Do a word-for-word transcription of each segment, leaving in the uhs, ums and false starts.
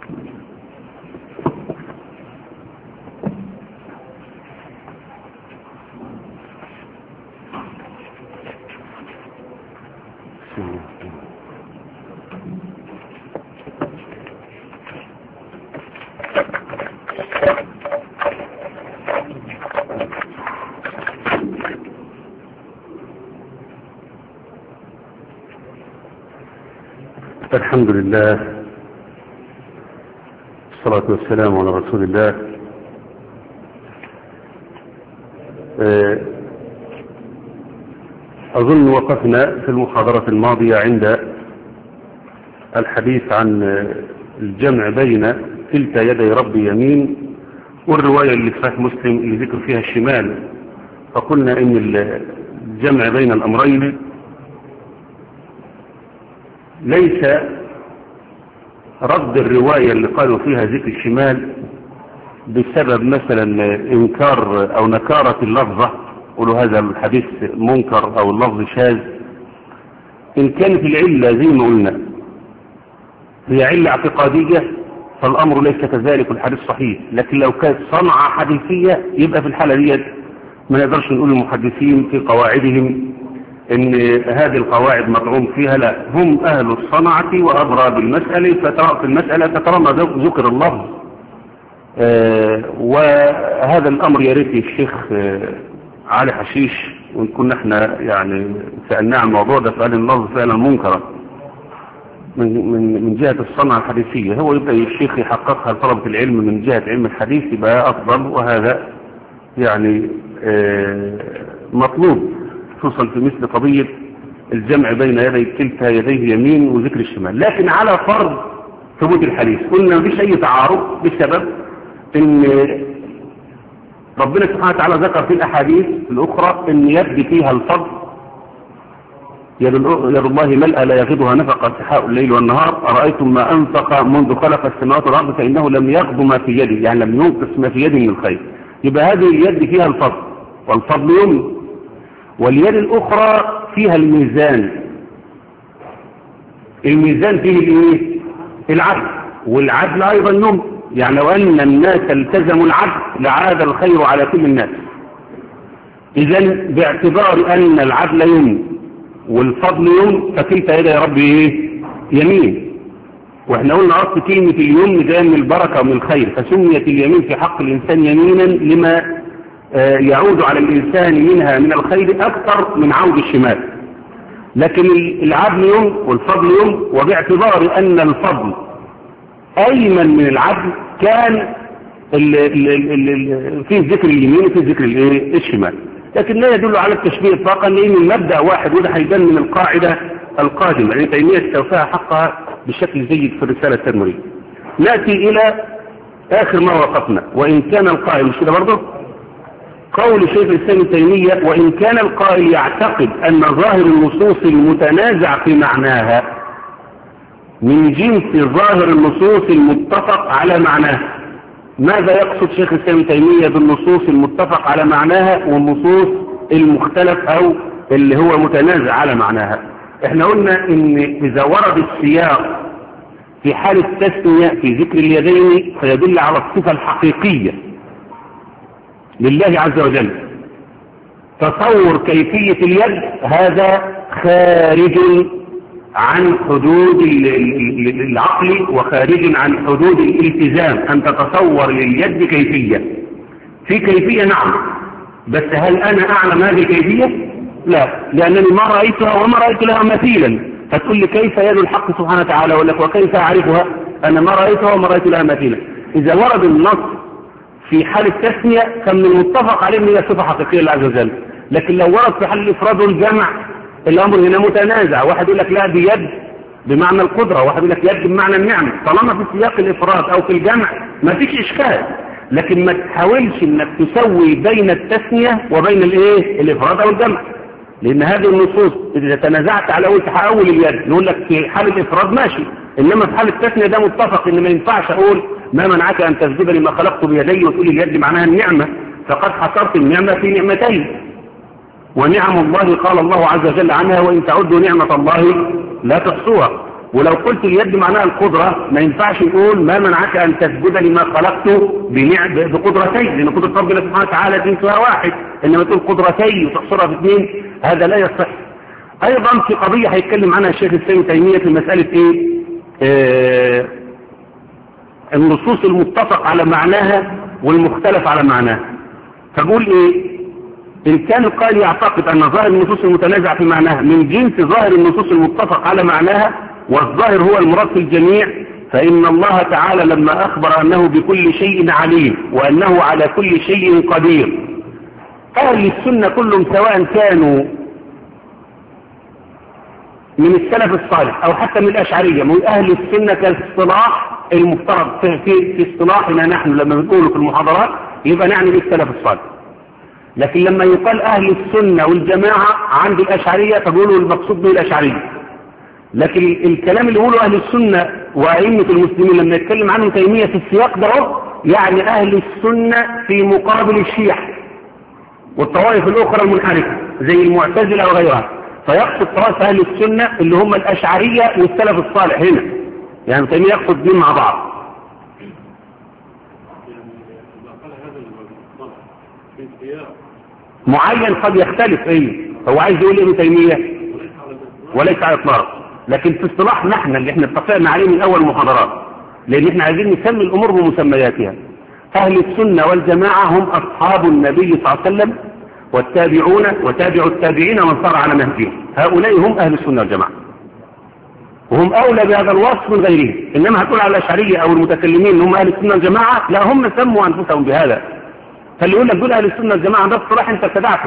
الحمد لله والصلاة والسلام على رسول الله. أظن وقفنا في المحاضرة الماضية عند الحديث عن الجمع بين كلتا يدي ربي يمين والرواية اللي في صحيح مسلم اللي ذكر فيها الشمال، فقلنا إن الجمع بين الأمرين ليس رد الرواية اللي قالوا فيها ذكر الشمال بسبب مثلا انكار او نكارة اللفظة، قولوا هذا الحديث منكر او اللفظ شاذ. ان كانت العلة زي ما قلنا هي علة اعتقادية فالامر ليس كذلك، الحديث صحيح. لكن لو كانت صنعة حديثية يبقى في الحالة دي ما نقدرش نقول المحدثين في قواعدهم ان هذه القواعد مطعوم فيها، لا، هم اهل الصنعة وادرى بالمسألة، فترى في المسألة تترمى ذكر اللفظ. آه وهذا الامر يا ريت الشيخ آه علي حشيش وان كنا احنا يعني سألناه عن الموضوع ده فقال اللفظ فعلا منكرا من من من جهة الصنعة الحديثية. هو يبقى الشيخ يحققها لطلبة العلم من جهة علم الحديث يبقى افضل، وهذا يعني آه مطلوب خصوصا في مثل قضية الجمع بين يدي كلتا يديه يمين وذكر الشمال. لكن على فرض ثبوت الحديث قلنا مفيش اي تعارض بسبب ان ربنا سبحانه وتعالى ذكر في الاحاديث الاخرى ان يد فيها الفضل، يد الله ملأ لا يغضها نفقا سحاء الليل والنهار، أرأيتم ما أنفق منذ خلق السماوات والأرض فإنه لم يغض ما في يده، يعني لم ينقص ما في يده من الخير. يبقى هذه اليد فيها الفضل والفضل يمن، واليد الأخرى فيها الميزان، الميزان فيه الايه؟ العدل، والعدل أيضا يمن. يعني لو أن الناس التزموا العدل لعاد الخير على كل الناس. إذن باعتبار أن العدل يمن والفضل يمن فكلتا يدي ربي ايه؟ يمين. واحنا قلنا أصل كلمة اليمن جاء من البركة ومن الخير، فسميت اليمين في حق الإنسان يمينا لما يعود على الإنسان منها من الخير أكثر من عود الشمال. لكن العدل يوم والفضل يوم، وباعتبار أن الفضل أيمن من العدل كان في ذكر اليمين وفي ذكر الشمال. لكن لا يدل على التشبيه إطلاقا، لأن المبدأ واحد، وده هيبان من القاعدة القادمة يعني تيمية استوفاها حقها بشكل جيد في الرسالة التدمرية. نأتي إلى آخر ما وقفنا. وإن كان القائل مش كده برضه قول شيخ الإسلام ابن تيمية، وإن كان القائل يعتقد أن ظاهر النصوص المتنازع في معناها من جنس ظاهر النصوص المتفق على معناها. ماذا يقصد شيخ الإسلام ابن تيمية بالنصوص المتفق على معناها والنصوص المختلف أو اللي هو متنازع على معناها؟ احنا قلنا إن إذا ورد السياق في حال التثنية في ذكر اليدين فيدل على الصفة الحقيقية لله عز وجل. تصور كيفية اليد هذا خارج عن حدود العقل وخارج عن حدود الالتزام، أن تتصور لليد كيفية. في كيفية نعم، بس هل أنا أعلم هذه الكيفية؟ لا، لأنني ما رأيتها وما رأيت لها مثيلا. فتقول لي كيف يد الحق سبحانه وتعالى، ولا وكيف أعرفها؟ أنا ما رأيتها وما رأيت لها مثيلا. إذا ورد النص في حال التثنية كان من المتفق عليه ان هي صفة حقيقية لله عز وجل. لكن لو ورد في حال الافراد والجمع الامر هنا متنازع، واحد يقول لك لا دي يد بمعنى القدرة، واحد يقول لك يد بمعنى النعمة. طالما في سياق الافراد او في الجمع ما فيش اشكال، لكن ما تحاولش انك تسوي بين التثنية وبين الايه الافراد او الجمع، لان هذه النصوص اذا تنازعت على اول تحول اليد نقول لك في حال الافراد ماشي، انما في حال التثنية ده متفق ان ما ينفعش اقول ما منعك أن تسجد لما خلقت بيدي وتقول اليد معناها النعمة، فقد حصرت النعمة في نعمتين. ونعم الله قال الله عز وجل عنها وإن تعدوا نعمة الله لا تحصوها. ولو قلت اليد معناها القدرة ما ينفعش نقول ما منعك أن تسجد لما خلقته بقدرتين، لأن قدرة ربنا سبحانه وتعالى جنسها واحد، إنما تقول قدرتين وتحصرها في اثنين هذا لا يصح. أيضا في قضية هيتكلم عنها الشيخ الإسلام تيمية في مسألة إيه؟ آه النصوص المتفق على معناها والمختلف على معناها. فقول إيه؟ إن كان القائل يعتقد أن ظاهر النصوص المتنازع في معناها من جنس ظاهر النصوص المتفق على معناها والظاهر هو المراد في الجميع، فإن الله تعالى لما أخبر أنه بكل شيء عليم وأنه على كل شيء قدير، أهل السنة كلهم سواء كانوا من السلف الصالح أو حتى من الأشعرية، من أهل السنة كالاصطلاح المفترض في, في, في اصطلاحنا نحن لما بنقوله في المحاضرات يبقى نعني بالسلف الصالح. لكن لما يقال أهل السنة والجماعة عند الأشعرية فبيقولوا المقصود به الأشعرية. لكن الكلام اللي يقوله أهل السنة وأئمة المسلمين لما يتكلم عنه تيمية في السياق ده يعني أهل السنة في مقابل الشيعة والطوائف الأخرى المنحرفة زي المعتزلة وغيرها، فيقصد طوائف أهل السنة اللي هم الأشعرية والسلف الصالح هنا، يعني تيمية يقصد بهم مع بعض. معين قد يختلف، ايه هو عايز يقول ايه ابن تيمية وليس على اطلاق، لكن في اصطلاح نحن اللي احنا اتفقنا عليه من اول محاضرات، لان احنا عايزين نسمي الامور بمسمياتها. اهل السنة والجماعة هم اصحاب النبي صلى الله عليه وسلم والتابعون وتابع التابعين ومن صار على نهجهم، هؤلاء هم اهل السنة والجماعة، وهم اولى بهذا الوصف من غيرهم. انما هتقول على الاشعرية او المتكلمين هم اهل السنة والجماعة، لا هم سموا انفسهم بهذا. فاللي يقول لك دول اهل السنة والجماعة ده الصراحة انت ابتدعته.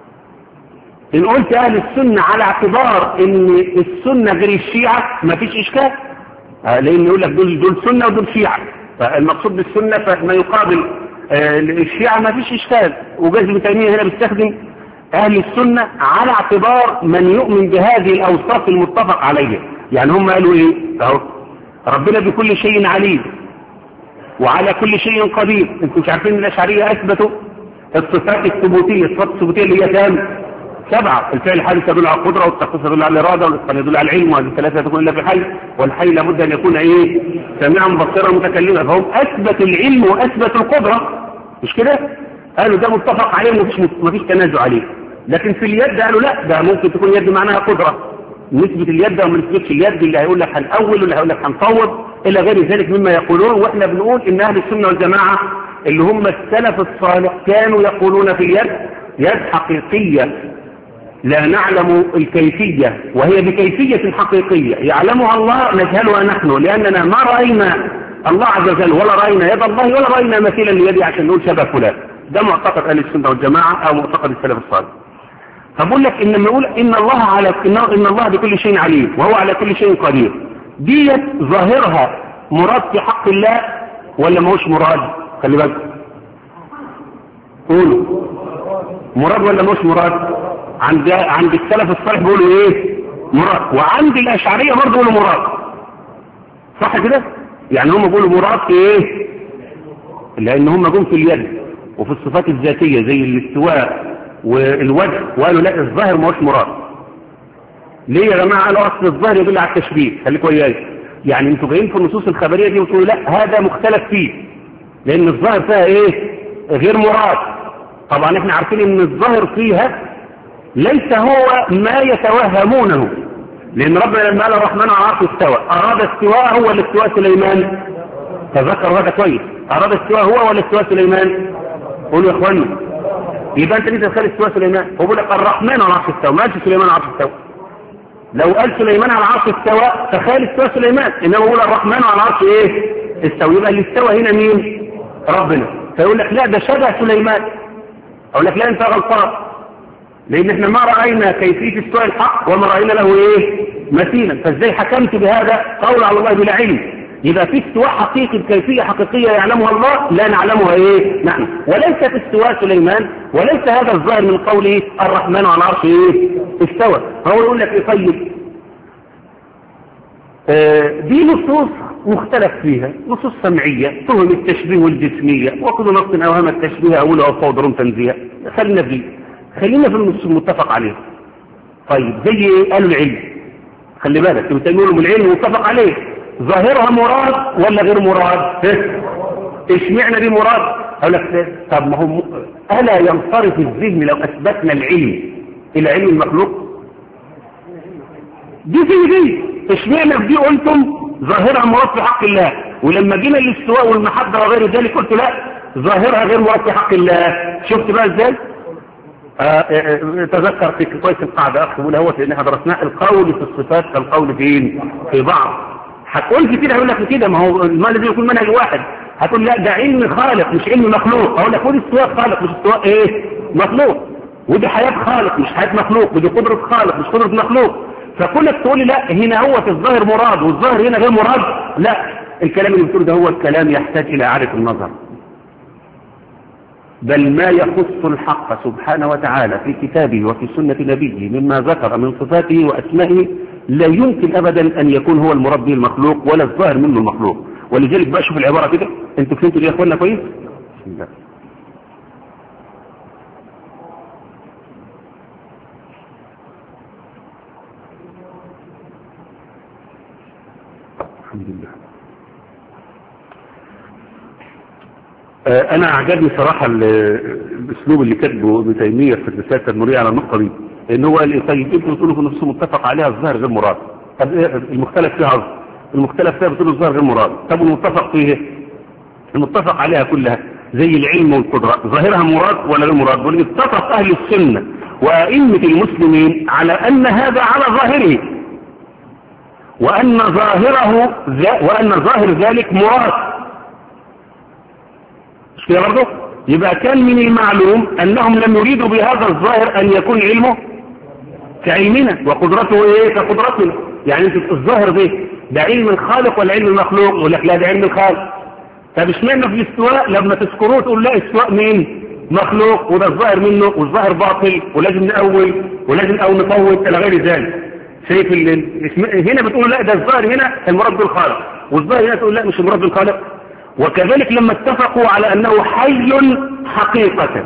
ان قلت اهل السنة على اعتبار ان السنة غير الشيعة ما فيش اشكال، لان يقول لك دول دول سنة ودول شيعة، فالمقصود بالسنة فما يقابل آه الشيعة ما فيش اشكال. وجاز ابن تيمية هنا بيستخدم اهل السنة على اعتبار من يؤمن بهذه الاوصاف المتفق عليها. يعني هم قالوا ايه اهو ربنا بكل شيء عليم وعلى كل شيء قدير. انتم مش عارفين الاشعرية اثبتوا الصفات الثبوتية، الصفات الثبوتية اللي هي كام؟ سبعة. الفعل الحادث يدل على القدرة، والتخصيص يدل على الإرادة، والإتقان يدل على العلم، وهذه الثلاثة لا تكون إلا في الحي، والحي لابد أن يكون إيه؟ سميعا بصيرا متكلما. فهم أثبت العلم وأثبت القدرة، مش كده؟ قالوا ده متفق عليه ومفيش مفيش تنازع عليه. لكن في اليد قالوا لا، ده ممكن تكون يد معناها قدرة، نثبت اليد وما نثبتش اليد، اللي هيقول لك هنأول واللي هيقول لك هنفوض إلى غير ذلك مما يقولون. وإحنا بنقول إن أهل السنة والجماعة اللي هم السلف الصالح كانوا يقولون في اليد يد حقيقية لا نعلم الكيفية، وهي بكيفية حقيقية يعلمها الله نجهلها نحن، لأننا ما رأينا الله عز وجل ولا رأينا يد الله ولا رأينا مثيلا ليدي عشان نقول شبه فلان. ده معتقد أهل السنة والجماعة أو معتقد السلف الصالح. فبقول لك إن نقول إن الله على إن الله بكل شيء عليم وهو على كل شيء قدير، ديت ظاهرها مراد في حق الله ولا ما هوش مراد؟ خلي بالك قولوا مراد ولا ما هوش مراد؟ عند عند السلف الصالح بيقولوا ايه؟ مراد. وعند الاشعريه برضه بيقولوا مراد، صح كده؟ يعني هم بيقولوا مراد في ايه؟ لان هم جم في اليد وفي الصفات الذاتيه زي الاستواء والوجه، وقالوا لا الظاهر ما هوش مراد. ليه يا جماعه؟ قالوا اصل الظاهر يدل على التشبيه. خليكوا وياي، يعني انتوا جايين في النصوص الخبريه دي وتقولوا لا هذا مختلف فيه لان الظاهر فيها ايه؟ غير مراد. طبعا احنا عارفين ان الظاهر فيها ليس هو ما يتوهمونه، لأن ربنا لما قال الرحمن على العرش استوى أراد استواء هو الاستواء سليمان. تذكر هذا كويس، أراد استواء هو ولا استواء سليمان؟ قولوا يا إخواني، يبقى أنت ليه تتخيل استواء سليمان؟ هو بيقول لك الرحمن على العرش استوى، ما قالش سليمان على العرش استوى. لو قال سليمان على العرش استوى تخيل استواء سليمان، إنما بيقول الرحمن على العرش إيه؟ استوى. يبقى اللي استوى هنا مين؟ ربنا. فيقول لك لا ده شبه سليمان. أقول لك لا أنت غلطان، لأن احنا ما رأينا كيفية استواء الحق وما رأينا له ايه مثيلا. فازاي حكمت بهذا؟ قول على الله بلا علم. يبقى في استواء حقيقي بكيفية حقيقية يعلمها الله لا نعلمها ايه نحن، وليس في استواء سليمان وليس هذا الظاهر من قوله الرحمن على العرش ايه استوى. هو يقول لك ايه طيب آه دي نصوص مختلف فيها، نصوص سمعية تهم التشبيه والجسمية، وكل نص اوهام التشبيه اولها وفوضرهم تنزيها. خلينا فيه، خلينا في النص المتفق عليه. طيب زي ايه؟ قالوا العلم. خلي بالك ابن تيمية من العلم متفق عليه، ظاهرها مراد ولا غير مراد؟ اشمعنى دي مراد؟ اقول لك طب ما هو الا ينصرف الذهن لو اثبتنا العلم الى علم المخلوق؟ دي في دي اشمعنى في دي قلتم ظاهرها مراد في حق الله، ولما جينا الاستواء والمحبه وغير ذلك قلت لا ظاهرها غير مراد في حق الله. شفت بقى ازاي؟ آه تذكر في كويس القاعده اخ بقول اهوت لان احنا درسناه، القول في الصفات كالقول فين؟ في بعض. هتقول كتير هقول لك كده، ما هو ما لازم يكون منهج واحد. هتقول لا ده علم خالق مش علم مخلوق، اقول لك خد استواء خالق مش استواء ايه؟ مخلوق. ودي حياه خالق مش حياه مخلوق، ودي قدره خالق مش قدره مخلوق. فكلك تقول لي لا هنا هو في الظاهر مراد والظاهر هنا غير مراد، لا الكلام اللي بتقوله ده هو الكلام يحتاج الى اعاده النظر. بل ما يخص الحق سبحانه وتعالى في كتابه وفي سنة نبيه مما ذكر من صفاته وأسمائه لا يمكن أبدا أن يكون هو المراد به المخلوق ولا الظاهر منه المخلوق. ولذلك بقى شوف العبارة كده، انتوا فهمتوا دي يا اخوانا كويس؟ بسم الله. الحمد لله. انا اعجبني صراحة الاسلوب اللي كاتبه ابن تيمية في الرسالة التدمرية على النقطة دي، ان هو قال ايه طيب انتوا بتقولوا في نفسه متفق عليها الظاهر غير مراد، طب ايه المختلف فيها عرض؟ المختلف فيها بتقولوا الظاهر غير مراد، طب المتفق فيه المتفق عليها كلها زي العلم والقدرة ظاهرها مراد ولا غير مراد؟ بيقول اتفق اهل السنة وائمة المسلمين على ان هذا على ظاهره وان ظاهره وان ظاهر ذلك مراد. مش كده برضه؟ يبقى كان من المعلوم انهم لم يريدوا بهذا الظاهر ان يكون علمه كعلمنا وقدرته ايه كقدرتنا. يعني انت الظاهر ده ده علم الخالق ولا علم المخلوق؟ يقول لك لا ده علم الخالق. طب اشمعنى في الاستواء لما تذكروه تقول لا استواء مين؟ مخلوق وده الظاهر منه والظاهر باطل ولازم نأول ولازم او نفوت الى غير ذلك. شايف هنا بتقول لا ده الظاهر هنا المراد بالخالق والظاهر هنا تقول لا مش المراد بالخالق. وكذلك لما اتفقوا على انه حي حقيقة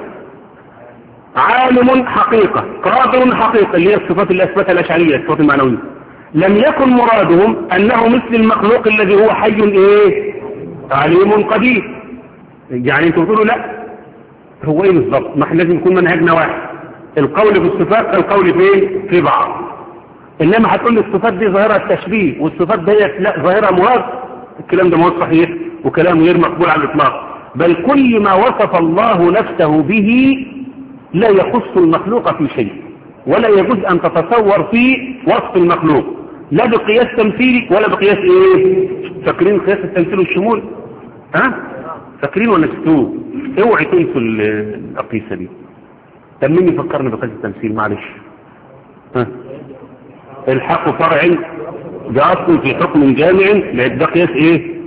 عالم حقيقة قادر حقيقة اللي هي الصفات اللي اثبتها الاشعرية الصفات المعنوية، لم يكن مرادهم انه مثل المخلوق الذي هو حي ايه عليم قدير. يعني انتوا بتقولوا لا هو ايه بالظبط؟ ما احنا لازم يكون منهجنا واحد، القول في الصفات القول فين في بعض. انما هتقول لي الصفات دي ظاهرها التشبيه والصفات ديت لا ظاهرها مراد، الكلام ده مو صحيح وكلام غير مقبول على الاطلاق. بل كل ما وصف الله نفسه به لا يخص المخلوق في شيء ولا يجوز ان تتصور فيه وصف المخلوق لا بقياس تمثيلي ولا بقياس ايه. فاكرين قياس التمثيل والشمول؟ ها فاكرين ولا نسيتوه؟ اوعي تنسوا الاقيسه دي. طب مين يفكرنا بقياس التمثيل؟ معلش ها الحق فرع ده اصل في حكم جامع ده قياس ايه؟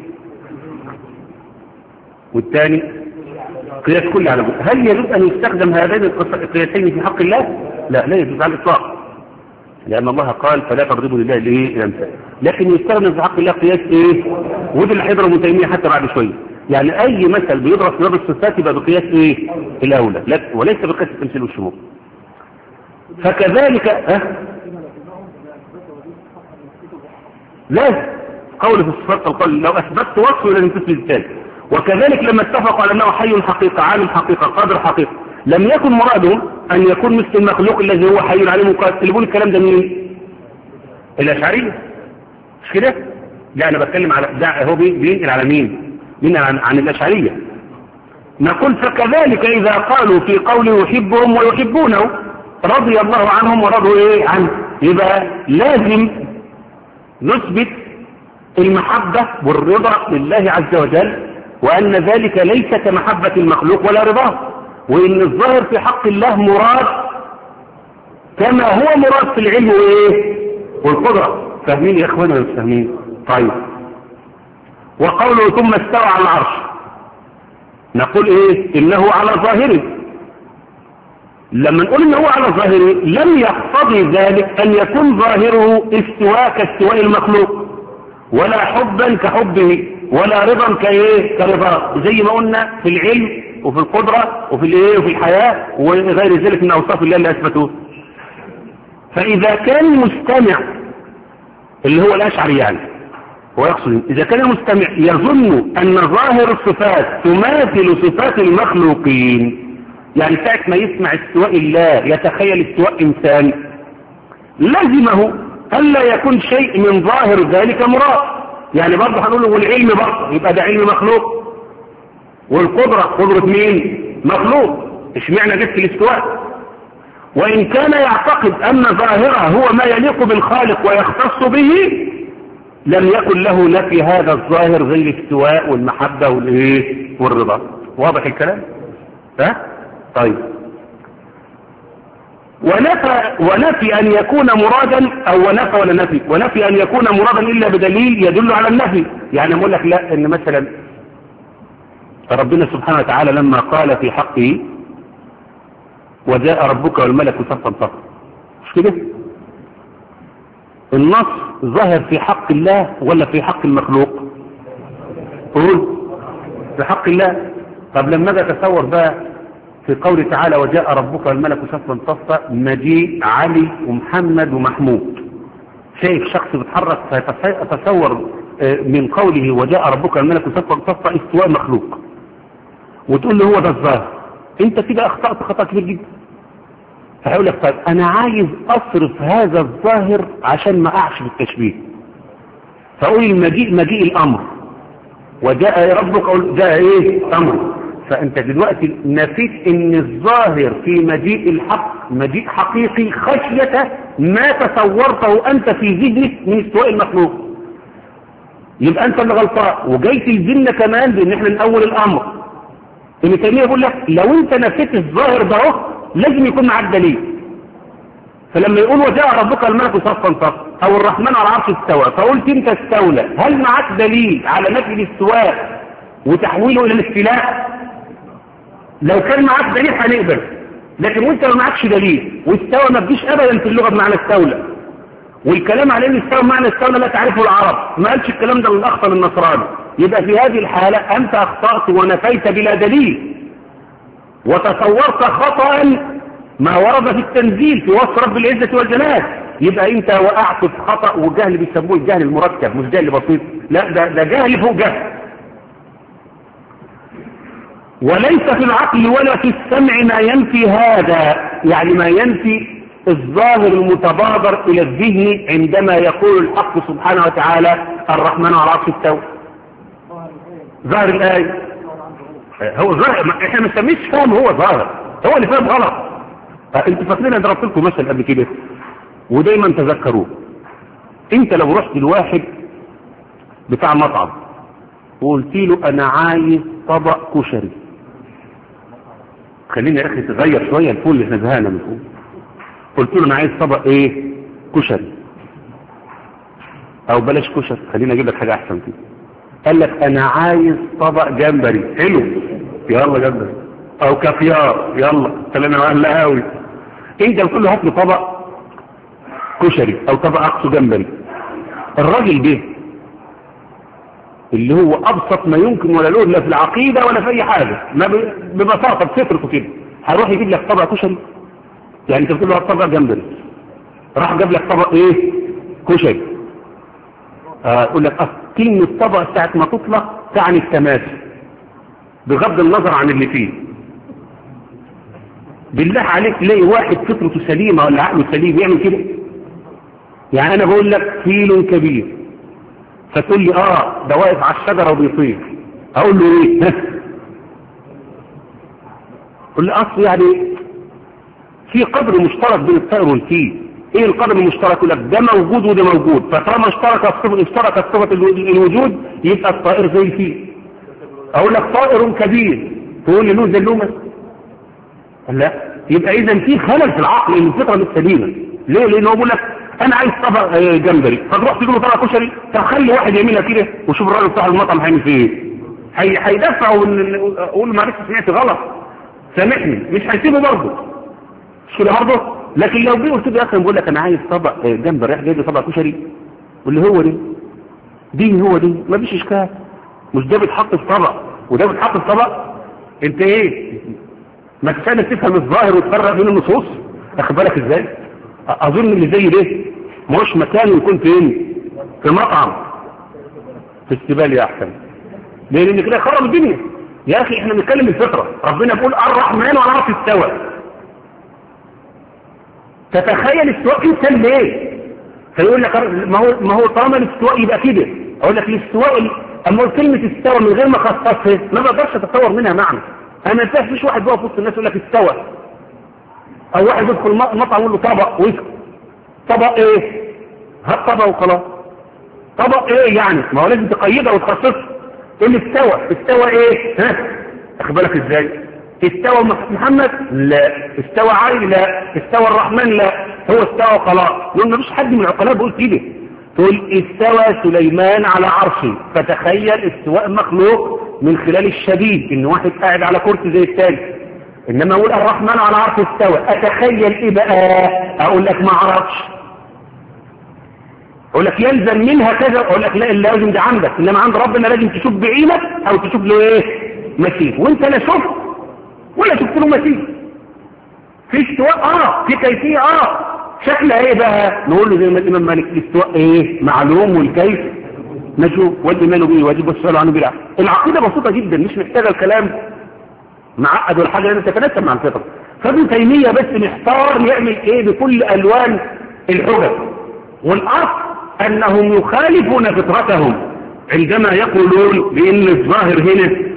والثاني قياس كل على بعض. هل يجوز ان يستخدم هذين القياسين في حق الله؟ لا لا يجوز على الاطلاق، لان الله قال فلا تضربوا لله الايه الامثال. لكن يستخدم في حق الله قياس ايه؟ وده اللي هيضرب ابن تيميه حتى بعد شويه. يعني اي مثل بيضرب في باب الصفات يبقى بقياس ايه الاولى وليس بقياس التمثيل والشمول. فكذلك أه؟ لازم قول في الصفات القول لو اثبتت وصفه لازم تثبت الثاني. وكذلك لما اتفقوا على انه حي حقيقه عالم حقيقه قادر حقيقه لم يكن مرادهم ان يكون مثل المخلوق الذي هو حي عليم قادر. اللي بيقول الكلام ده مين؟ الاشعريه مش كده؟ لا انا بتكلم على ده هو بينقل على مين؟ من عن, عن الاشعريه. نقول فكذلك اذا قالوا في قول يحبهم ويحبونه رضي الله عنهم ورضوا ايه عنه، يبقى لازم نثبت المحبة والرضا لله عز وجل وأن ذلك ليس كمحبة المخلوق ولا رضاه، وإن الظاهر في حق الله مراد كما هو مراد في العلم وإيه والقدرة. فاهمين يا إخوانا ولا مش فاهمين؟ طيب وقوله ثم استوى على العرش نقول إيه إنه على ظاهره. لما نقول إنه على ظاهره لم يقتضي ذلك أن يكون ظاهره استواء كاستواء المخلوق ولا حبا كحبه ولا رضا كايه كرضاه، زي ما قلنا في العلم وفي القدرة وفي الايه وفي الحياة وغير ذلك من اوصاف الله اللي اثبتوه. فاذا كان مستمع اللي هو الأشعري يعني، هو يقصد إذا كان المستمع يظن أن ظاهر الصفات تماثل صفات المخلوقين، يعني ساعة ما يسمع استواء الله يتخيل استواء إنسان، لازمه ألا يكون شيء من ظاهر ذلك مراد. يعني برضه هنقول له والعلم برضه يبقى ده علم مخلوق، والقدرة قدرة مين؟ مخلوق. اشمعنى جبت الاستواء؟ وإن كان يعتقد أن ظاهره هو ما يليق بالخالق ويختص به، لم يكن له نفي هذا الظاهر زي الاستواء والمحبة والايه والرضا. واضح الكلام؟ ها؟ طيب. ونفى, ونفي أن يكون مرادا، أو ونفى ولا نفي، ونفي أن يكون مرادا إلا بدليل يدل على النفي. يعني أقول لك لا، إن مثلا ربنا سبحانه وتعالى لما قال في حقه وجاء ربك والملك صفا صفا، مش كده؟ النص ظاهر في حق الله ولا في حق المخلوق؟ قول في حق الله. طب لما اجي اتصور بقى في قوله تعالى وجاء ربك والملك صفا صفا، مجيء علي ومحمد ومحمود، شايف شخص بيتحرك، فيتصور من قوله وجاء ربك والملك صفا صفا استواء مخلوق، وتقول له هو ده الظاهر. انت كده اخطأت خطأ كبير جدا. فهقول لك طيب انا عايز اصرف هذا الظاهر عشان ما اقعش بالتشبيه، فاقول المجيء مجيء الامر، وجاء ربك جاء ايه امر. فانت دلوقتي نفيت ان الظاهر في مجيء الحق مجيء حقيقي خشية ما تصورته انت في ذهنك من استواء المخلوق. يبقى انت اللي غلطان، وجاي تلزمنا كمان بان احنا نأول الامر. ابن تيمية يقول لك لو انت نفيت الظاهر ده لازم يكون معاك دليل. فلما يقول وجاء ربك الملك صفا صفا او الرحمن على العرش استوى، فقلت انت استولى، هل معاك دليل على نفي الاستواء وتحويله الى الاستيلاء؟ لو كان معاك دليل هنقبل، لكن وانت ما معكش دليل، واستوى ما تجيش ابدا في اللغه بمعنى استولى، والكلام على ان استوى بمعنى استولى لا تعرفه العرب، ما قالش الكلام ده للاخطل النصراني. يبقى في هذه الحاله انت اخطات ونفيت بلا دليل، وتصورت خطأ ما ورد في التنزيل في وصف رب العزة والجلال. يبقى انت وقعت في خطأ، وجهل بيسموه الجهل المركب، مش جهل بسيط، لا ده, ده جهل فوق جهل. وليس في العقل ولا في السمع ما ينفي هذا، يعني ما ينفي الظاهر المتبادر الى الذهن عندما يقول الحق سبحانه وتعالى الرحمن على العرش استوى. ظاهر الآية هو ظاهر، احنا ما نسميش فاهم، هو ظاهر، هو اللي فاهم غلط. انت فاكرين انا ضربت لكم مثل قبل كده ودايما تذكروه. انت لو رحت لواحد بتاع مطعم وقلت له انا عايز طبق كشري، خليني يا اخي تغير شويه الفول اللي احنا زهقنا من فوق، قلت له انا عايز طبق ايه كشري، او بلاش كشري خليني اجيب لك حاجه احسن كده، قال لك انا عايز طبق جمبري، حلو يلا جمبري، او كافيار يلا سلام على قوي. انت بتقول له هات لي طبق كشري او طبق اقصى جمبري، الراجل ده اللي هو ابسط ما يمكن ولا له لا في العقيده ولا في اي حاجه، ما ببساطه بفطرته كده هيروح يجيب لك طبق كشري؟ يعني انت بتقول له هات طبق جمبري، راح جاب لك طبق ايه كشري، اقول لك اصل كلمه طبق ساعه ما تطلق تعني التماثل بغض النظر عن اللي فيه. بالله عليك تلاقي واحد فطرته سليمه ولا عقله سليم يعمل كده؟ يعني انا بقول لك فيل كبير فتقول لي اه ده واقف على الشجره وبيطير، اقول له ايه؟ قل لي اصل يعني في قدر مشترك بين الطائر والفيل. ايه القدر المشترك؟ يقول لك ده موجود وده موجود، فطالما اشترك اشترك صفه الوجود يبقى الطائر زي الفيل. اقول لك طائر كبير تقول لي له زلومه؟ لا، يبقى اذا في خلل في العقل ان الفطره مش سليمه. ليه؟ لانه بيقول لك انا عايز طبق جمبري، فتروح تجيب له طبق كشري، طب خلي واحد يعملها كده وشوف الراجل بتاع المطعم هيعمل فيه ايه. هيدفع ويقول له معلش سمعت غلط سامحني، مش هيسيبه برضه، مش كده برضه. لكن لو جه قلت له يا اخي بقول لك انا عايز طبق جمبري، راح جايب لي طبق كشري واللي هو دي دي هو دي مفيش اشكال، مش ده بيتحط في طبق وده بيتحط في طبق. انت ايه ما تسأل تفهم الظاهر وتفرق بين النصوص؟ اخد بالك ازاي؟ اظن اللي زي ده مش مكانه يكون فين في مطعم في استبال يا احسن، لان كده خرب الدنيا. يا اخي احنا بنتكلم الفطره، ربنا بيقول الرحمن على العرش استوى. تتخيل استواء انسان ليه؟ فيقول لك ما هو ما هو طالما الاستواء يبقى كده. اقول لك الاستواء اما اقول كلمه استوى من غير ما اخصصها ما بقدرش اتصور منها معنى. انا ما فيش واحد بقى في وسط الناس يقول لك استوى، او واحد يدخل مطعم يقول له طبق ويسكت. طبق ايه؟ هات طبق وخلاص. طبق ايه يعني؟ ما هو لازم تقيدها وتخصصها. ايه اللي استوى؟ استوى ايه؟ ها؟ اخبرك ازاي؟ استوى محمد؟ لا. استوى علي؟ لا. استوى الرحمن؟ لا. هو استوى خلاص. يقول مفيش حد من العقلاء بيقول كده. تقول استوى سليمان على عرشه، فتخيل استواء مخلوق من خلال الشديد ان واحد قاعد على كرسي زي الثاني. انما اقول الرحمن على عرشه استوى، اتخيل ايه بقى؟ اقول لك ما اعرفش. اقول لك يلزم منها كذا، اقول لك لا اللازم ده عندك، انما عند ربنا لازم تشوف بعينك او تشوف له ايه؟ مثيل. وانت لا شفت ولا شفت له مثيل. في استواء اه، في كيفيه اه، شكلها ايه بقى؟ نقول له زي ما الامام مالك الاستواء ايه؟ معلوم والكيف مجهول والايمان به واجب والسؤال عنه بالعقل. العقيده بسيطه جدا مش محتاجه الكلام معقد ولا حاجه لان تتناسب مع الفطره. فابن تيميه بس محتار يعمل ايه بكل الوان الحجج. والاصل انهم يخالفون فطرتهم عندما يقولون بان الظاهر هنا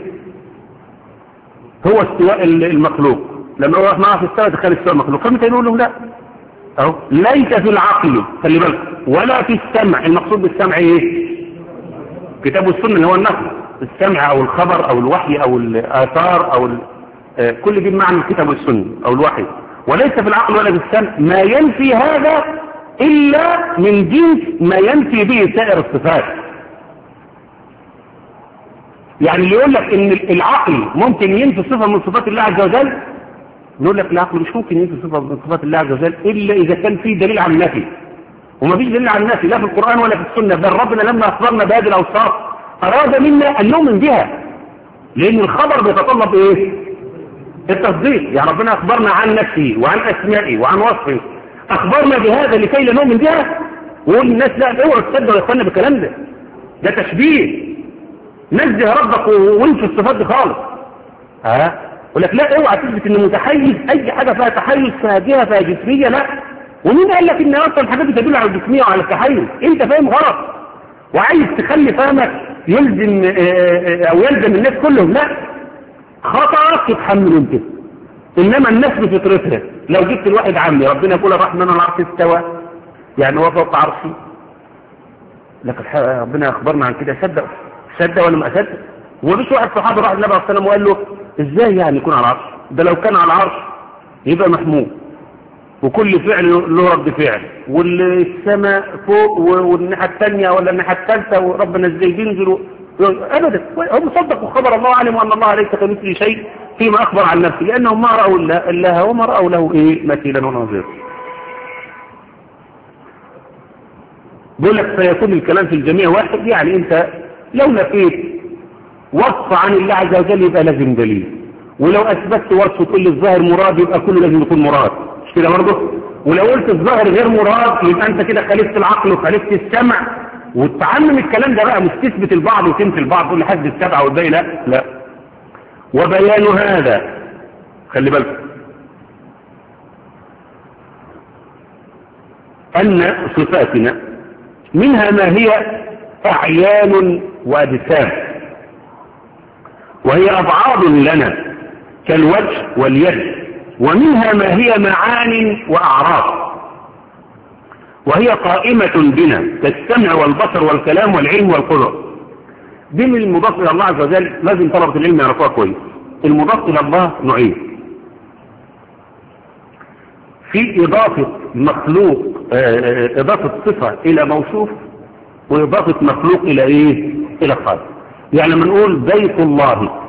هو استواء المخلوق. لما هو معه في استواء تخيل استواء المخلوق، فابن تيميه يقول لهم لا، اهو ليس في العقل خلي بالك ولا في السمع. المقصود بالسمع ايه؟ كتاب السنه اللي هو النقل، السمع او الخبر او الوحي او الاثار او ال... آه كل دي بمعنى الكتاب والسنه او الوحي. وليس في العقل ولا في السمع ما ينفي هذا الا من جنس ما ينفي به سائر الصفات. يعني اللي يقول لك ان العقل ممكن ينفي صفه من صفات الله عز وجل، نقول لك العقل مش ممكن ينفي صفه من صفات الله عز وجل الا اذا كان في دليل على النفي. وما فيش دليل على النفي لا في القرآن ولا في السنة. بل ربنا لما أخبرنا بهذه الأوصاف أراد منا أن نؤمن بها، لأن الخبر بيتطلب إيه؟ التصديق. يعني ربنا أخبرنا عن نفسه وعن أسمائه وعن وصفه، أخبرنا بهذا لكي لا نؤمن بها. وقول الناس لا اوعوا تصدقوا يا إخوانا بالكلام ده، ده تشبيه. نزه ربك وانفي الصفات دي خالص. ها؟ يقول لك لا اوعى تثبت إن متحيز أي حاجة فيها تحيز فيها جهة فيها جسمية، لا. ومين قال لك ان اصلا الحاجات دي تدل على الجسميه وعلى التحيز؟ انت فاهم غلط وعايز تخلي فهمك يلزم او يلزم الناس كلهم. لا، خطأك تتحمله انت. انما الناس بفطرتها لو جبت الواحد عامي ربنا يقول الرحمن على العرش استوى، يعني هو فوق عرشي، لكن ربنا اخبرنا عن كده، صدق صدق ولا ما صدق؟ ومفيش واحد صحابي راح النبي صلى الله عليه وسلم وقال له ازاي يعني يكون على العرش؟ ده لو كان على العرش يبقى محمود وكل فعل له رد فعل، والسماء فوق والناحيه الثانيه ولا الناحيه الثالثه وربنا ازاي بينزل. ابدا هم صدقوا خبر الله علم ان الله ليس كمثله شيء فيما اخبر عن نفسه، لانهم ما راوا الله وما راوا له ايه مثيلا ونظيرا. بيقول لك سيكون الكلام في الجميع واحد. يعني انت لو نفيت وصف عن الله عز وجل يبقى لازم دليل، ولو اثبتت وصف تقول لي الظاهر مراد يبقى كله لازم يكون مراد، مش كده برضه؟ ولو قلت الظاهر غير مراد يبقى انت كده خالفت العقل وخالفت السمع. وتعلم الكلام ده بقى، مش تثبت البعض وتنفي البعض تقول لحد السبعه والباقي لا لا. وبيان هذا خلي بالك ان صفاتنا منها ما هي اعيان واجسام، وهي ابعاض لنا كالوجه واليد، ومنها ما هي معان واعراض، وهي قائمة بنا كالسمع والبصر والكلام والعلم والقدرة. دي من المضاف الى الله عز وجل لازم طلبة العلم يعرفوها كويس. المضاف الى الله نوعين، في اضافة مخلوق اضافة صفة الى موصوف، واضافة مخلوق الى ايه؟ الى خالق. يعني لما نقول بيت الله،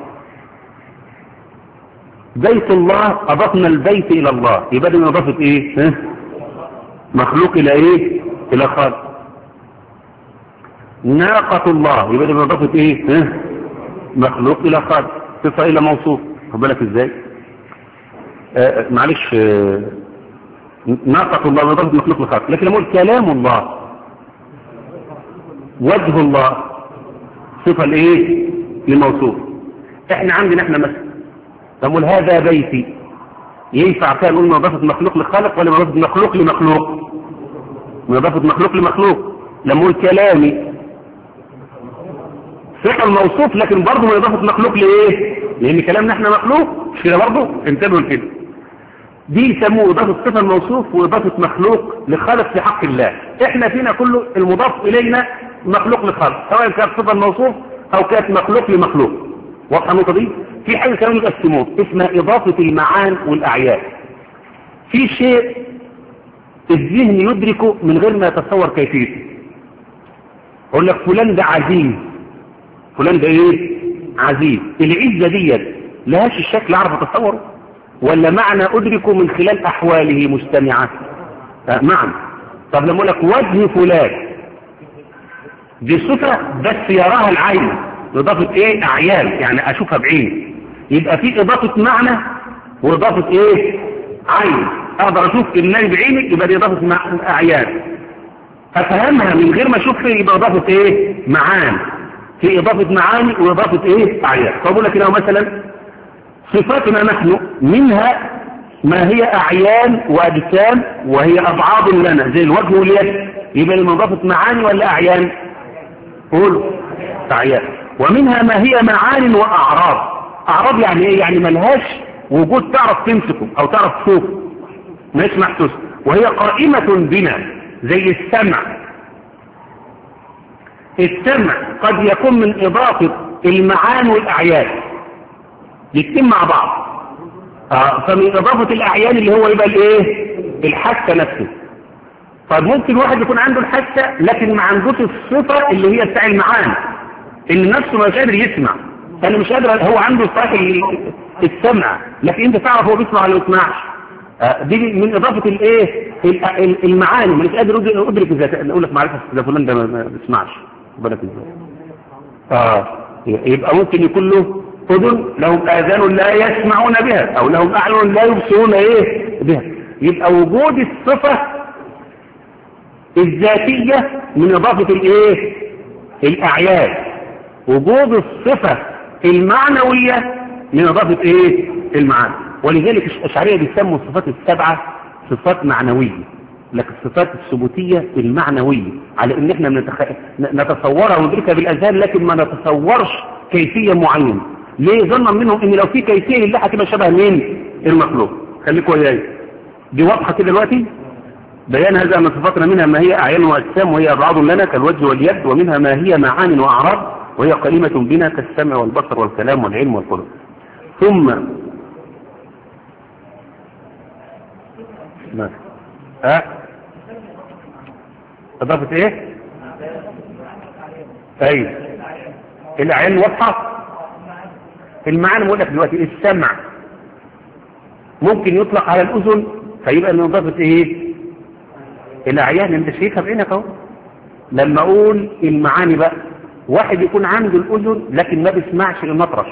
بيت الله اضفنا البيت الى الله يبقى دي من اضافة ايه؟ ها؟ مخلوق الى ايه؟ الى خالق. ناقة الله يبقى دي من اضافة ايه؟ ها؟ مخلوق الى خالق، صفة الى موصوف. خد بالك ازاي؟ آه معلش آه ناقة الله من اضافة مخلوق لخالق. لكن لما نقول كلام الله وجه الله صفة الايه لموصوف. احنا عندنا احنا مثلا نقول هذا بيتي، ينفع كان نقول نظافة مخلوق لخالق ولا نظافة مخلوق لمخلوق؟ نظافة مخلوق لمخلوق. لما نقول كلامي صفة الموصوف لكن برضه نظافة مخلوق لايه؟ لان كلامنا احنا مخلوق مش كده برضه؟ انتبهوا لكده. دي يسموه إضافة صفة الموصوف وإضافة مخلوق لخالق في حق الله. احنا فينا كله المضاف إلينا مخلوق لخالق، سواء كانت صفة الموصوف أو كانت مخلوق لمخلوق. واضحة النقطة دي؟ في حاجة كانوا يقسموه اسمها إضافة المعان والأعيان. في شيء الذهن يدركه من غير ما يتصور كيفيته. أقول لك فلان ده عزيز، فلان ده إيه؟ عزيز. العزة ديت لهاش الشكل أعرف أتصوره ولا معنى أدركه من خلال أحواله مجتمعة؟ آه معنى. طب لما أقول لك وجه فلان، دي صفة بس يراها العين، إضافة إيه؟ أعيان، يعني أشوفها بعيني. يبقى في إضافة معنى وإضافة إيه؟ عين. أقدر أشوف الناي بعيني يبقى دي إضافة أعيان. أفهمها من غير ما أشوفها يبقى إضافة إيه؟ معاني. في إضافة معاني وإضافة إيه؟ أعيان. فأقول لك هنا مثلا صفاتنا نحن منها ما هي أعيان وأجسام وهي أبعاض لنا زي الوجه واليد، يبقى المضافة معاني ولا أعيان؟ قولوا أعيان. ومنها ما هي معان وأعراض. أعراض يعني إيه؟ يعني ملهاش وجود تعرف تمسكه أو تعرف تشوفه، مش محسوس، وهي قائمة بنا زي السمع. السمع قد يكون من إضافة المعان والأعيان يتم مع بعض. آه فمن إضافة الأعيان اللي هو يبقى الإيه؟ الحاسة نفسه. طيب ممكن واحد يكون عنده الحاسة لكن ما عندوش الصفة اللي هي بتاع المعان، اللي نفسه مش قادر يسمع. أنا مش قادر، هو عنده صحيح السمع لكن أنت تعرف هو بيسمع ولا ما بيسمعش. آه دي من إضافة الإيه؟ المعاني. مش قادر أدرك إذا أقول لك معرفة إذا فلان ده ما بيسمعش بالك إزاي. آه يبقى ممكن يكون له أذن، لهم آذان لا يسمعون بها، أو لهم أعين لا يبصرون إيه بها. يبقى وجود الصفة الذاتية من إضافة الإيه؟ الأعيان. وجود الصفة المعنوية من إضافة إيه؟ المعاني. ولذلك الأشعرية بيسموا الصفات السبعة صفات معنوية، لكن الصفات الثبوتية المعنوية على إن إحنا نتخ... نتصورها وندركها بالأذهان لكن ما نتصورش كيفية معينة. ليه؟ ظنا منهم ان لو في كيفية لله هتبقى شبه مين؟ المخلوق. خليكوا وياي. دي واضحة كده دلوقتي؟ بيان هذا ان صفاتنا منها ما هي اعيان واجسام وهي ابعاد لنا كالوجه واليد، ومنها ما هي معان واعراض وهي قائمة بنا كالسمع والبصر والكلام والعلم والقدر. ثم ما ها اضافة ايه؟ ايوه الاعيان واضحة. المعنى بقول لك دلوقتي السمع ممكن يطلق على الأذن فيبقى من إضافة إيه؟ الأعيان. أنت شايفها بعينك أهو. لما أقول المعاني بقى، واحد يكون عنده الأذن لكن ما بيسمعش المطرش،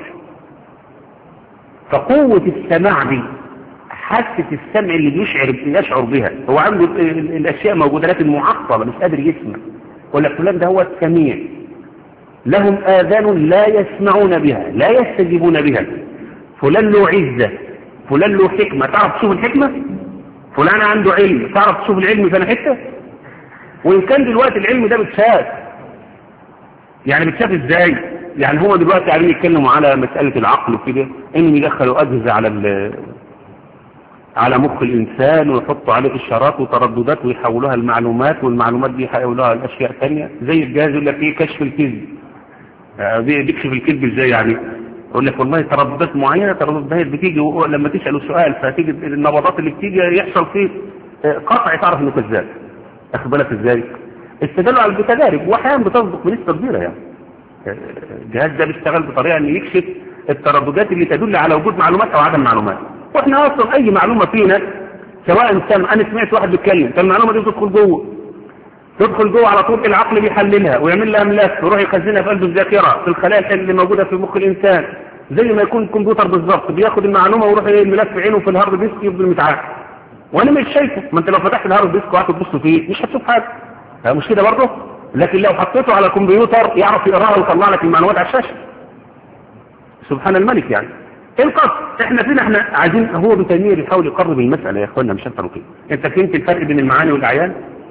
فقوة السماع دي حاسة السمع اللي بيشعر يشعر بها، هو عنده الأشياء موجودة لكن معطلة مش قادر يسمع. ولا فلان ده هو السميع، لهم آذان لا يسمعون بها لا يستجيبون بها. فلان له عزة، فلان له حكمة، تعرف تشوف الحكمة؟ فلان عنده علم، تعرف تشوف العلم في حتة؟ وإن كان دلوقتي العلم ده بتشاف، يعني بتشاف إزاي؟ يعني هو دلوقتي قاعدين يتكلموا على مسألة العقل وكده، إنهم يدخلوا أجهزة على على مخ الإنسان ويحطوا عليه إشارات وترددات ويحولوها المعلومات، والمعلومات دي يحولوها الأشياء الثانية زي الجهاز يقول لك إيه كشف الكذب. بيكشف الكذب ازاي يعني؟ يقول لك والله ترددات معينه، ترددات بتيجي لما تساله سؤال فتيجي النبضات اللي بتيجي يحصل فيه قطع تعرف انه كذاب. اخد بالك ازاي؟ استدلوا على التجارب واحيانا بتصدق بنسبه كبيره. يعني الجهاز ده بيشتغل بطريقه ان يكشف الترددات اللي تدل على وجود معلومات او عدم معلومات. واحنا اصلا اي معلومه فينا سواء سمع، انا سمعت واحد بيتكلم فالمعلومه دي تدخل جوه تدخل جوه على طول، العقل بيحللها ويعمل لها ملف ويروح يخزنها في قلب الذاكره في الخلايا اللي موجوده في مخ الانسان، زي ما يكون الكمبيوتر بالظبط بياخد المعلومه ويروح الملف في عينه في الهارد ديسك يفضل متعاق. وانا مش شايفه، ما انت لو فتحت الهارد ديسك وقعدت تبص فيه مش هتشوف حاجه. مش كده برضه؟ لكن لو حطيته على كمبيوتر يعرف يقراها ويطلع لك المعلومات على الشاشة. سبحان الملك. يعني القصد احنا فينا احنا عايزين، هو ابن تيمية بيحاول يقرب المسألة يا اخوانا مش اكتر من كده. انت فهمت الفرق بين المعاني والاعيان؟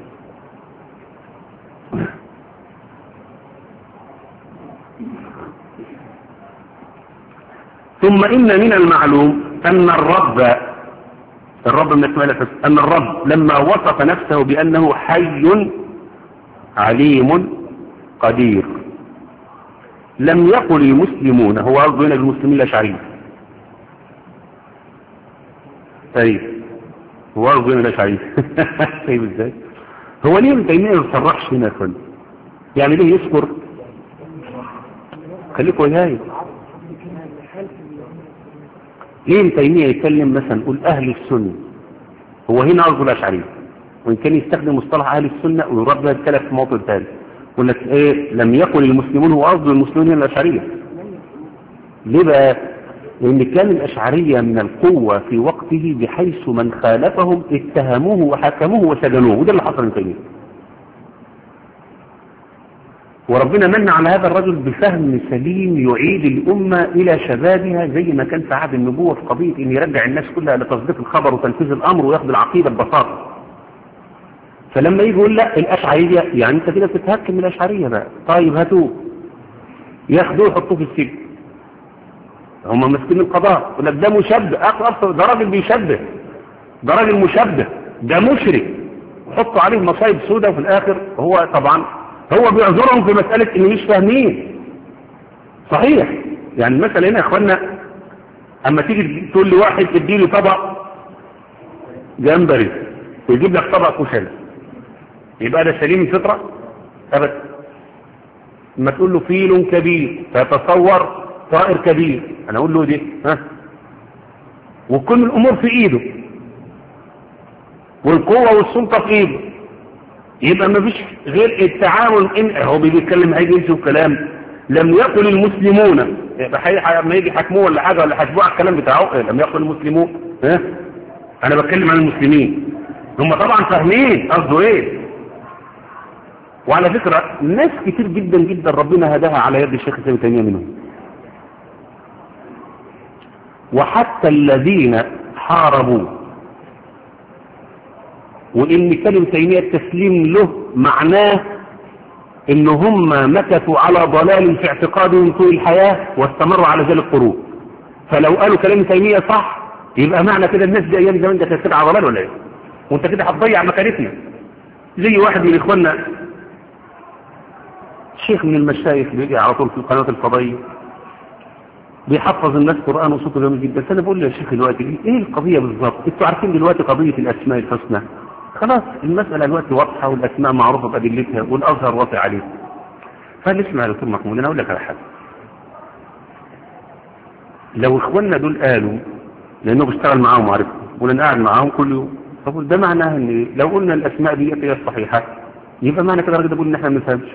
ثم إن من المعلوم أن الرب الرب من اسماء الحسنى أن الرب لما وصف نفسه بأنه حي عليم قدير لم يقل المسلمون، هو قصده هنا بالمسلمين الأشعرية. طيب هو قصده هنا الأشعرية. طيب ازاي؟ هو ليه ابن تيمية ما يصرحش هنا يا فندم؟ يعني ليه يذكر؟ خليكوا وياي. ليه ابن تيمية يتكلم مثلا يقول أهل السنة، هو هنا قصده الأشعرية، وإن كان يستخدم مصطلح أهل السنة ويرد بها الكلام في موطن ثاني يقول لك إيه لم يقل المسلمون، هو قصده المسلمين هنا الأشعرية. ليه بقى؟ لأن كان الأشعرية من القوة في وقته بحيث من خالفهم اتهموه وحكموه وسجنوه، وده اللي حصل ابن تيمية. وربنا من على هذا الرجل بفهم سليم يعيد الأمة إلى شبابها زي ما كان في عهد النبوة في قضية إن يرجع الناس كلها لتصديق الخبر وتنفيذ الأمر وياخذ العقيدة ببساطة. فلما يجي يقول لا الأشعرية، يعني أنت كده بتتهكم من الأشعرية بقى، طيب هاتوه ياخدوه يحطوه في السجن، هم ماسكين القضاء يقول لك ده مشبه، أصلا ده راجل بيشبه، ده راجل مشبه، ده مشرك، وحطوا عليه مصايب سوداء وفي الآخر هو طبعا هو بيعذرهم في مسألة إن مش فاهمين. صحيح. يعني المسألة هنا يا أخوانا أما تيجي تقول لي واحد اديله طبق جمبري ويجيب لك طبق كشري، يبقى ده سليم الفطرة؟ أبدا. اما تقول له فيل كبير فيتصور طائر كبير، أنا أقول له دي ها، وكل الأمور في إيده والقوة والسلطة في إيده، يبقى ما فيش غير التعامل. إن هو بيتكلم هيجي يمشي كلام لم يقل المسلمون، يبقى حقيقة لما يجي حكموه ولا حاجة ولا حاسبوه على الكلام بتاعه لم يقل المسلمون، ها أنا بتكلم عن المسلمين، هم طبعا فاهمين قصده إيه. وعلى فكرة ناس كتير جدا جدا ربنا هداها على يد الشيخ ابن تيمية منهم، وحتى الذين حاربوا وإن كلمة تيمية التسليم له معناه إن هم مكثوا على ضلال في اعتقادهم طول الحياة واستمروا على ذلك قرون. فلو قالوا كلام تيمية صح يبقى معنى كده الناس دي أيام زمان ده كانت كده على ضلال ولا إيه؟ وأنت كده هتضيع مكانتنا. زي واحد من إخواننا شيخ من المشايخ بيجي على طول في القناة الفضائية بيحفظ الناس قرآن وصوته جميل جدا. فأنا بقول له يا شيخ دلوقتي إيه القضية بالظبط؟ أنتوا عارفين دلوقتي قضية الأسماء الحسنى خلاص المسألة دلوقتي واضحة والأسماء معروفة بأدلتها والأزهر واضح عليه. فنسمع يا دكتور محمود أنا أقول لك على حاجة، لو إخواننا دول قالوا لأنه بيشتغل معاهم وعارفهم ولأن قاعد معاهم كل يوم، فقول ده معناه إن لو قلنا الأسماء دي هي الصحيحة يبقى معنى كده الراجل ده بيقول إن إحنا ما بنفهمش.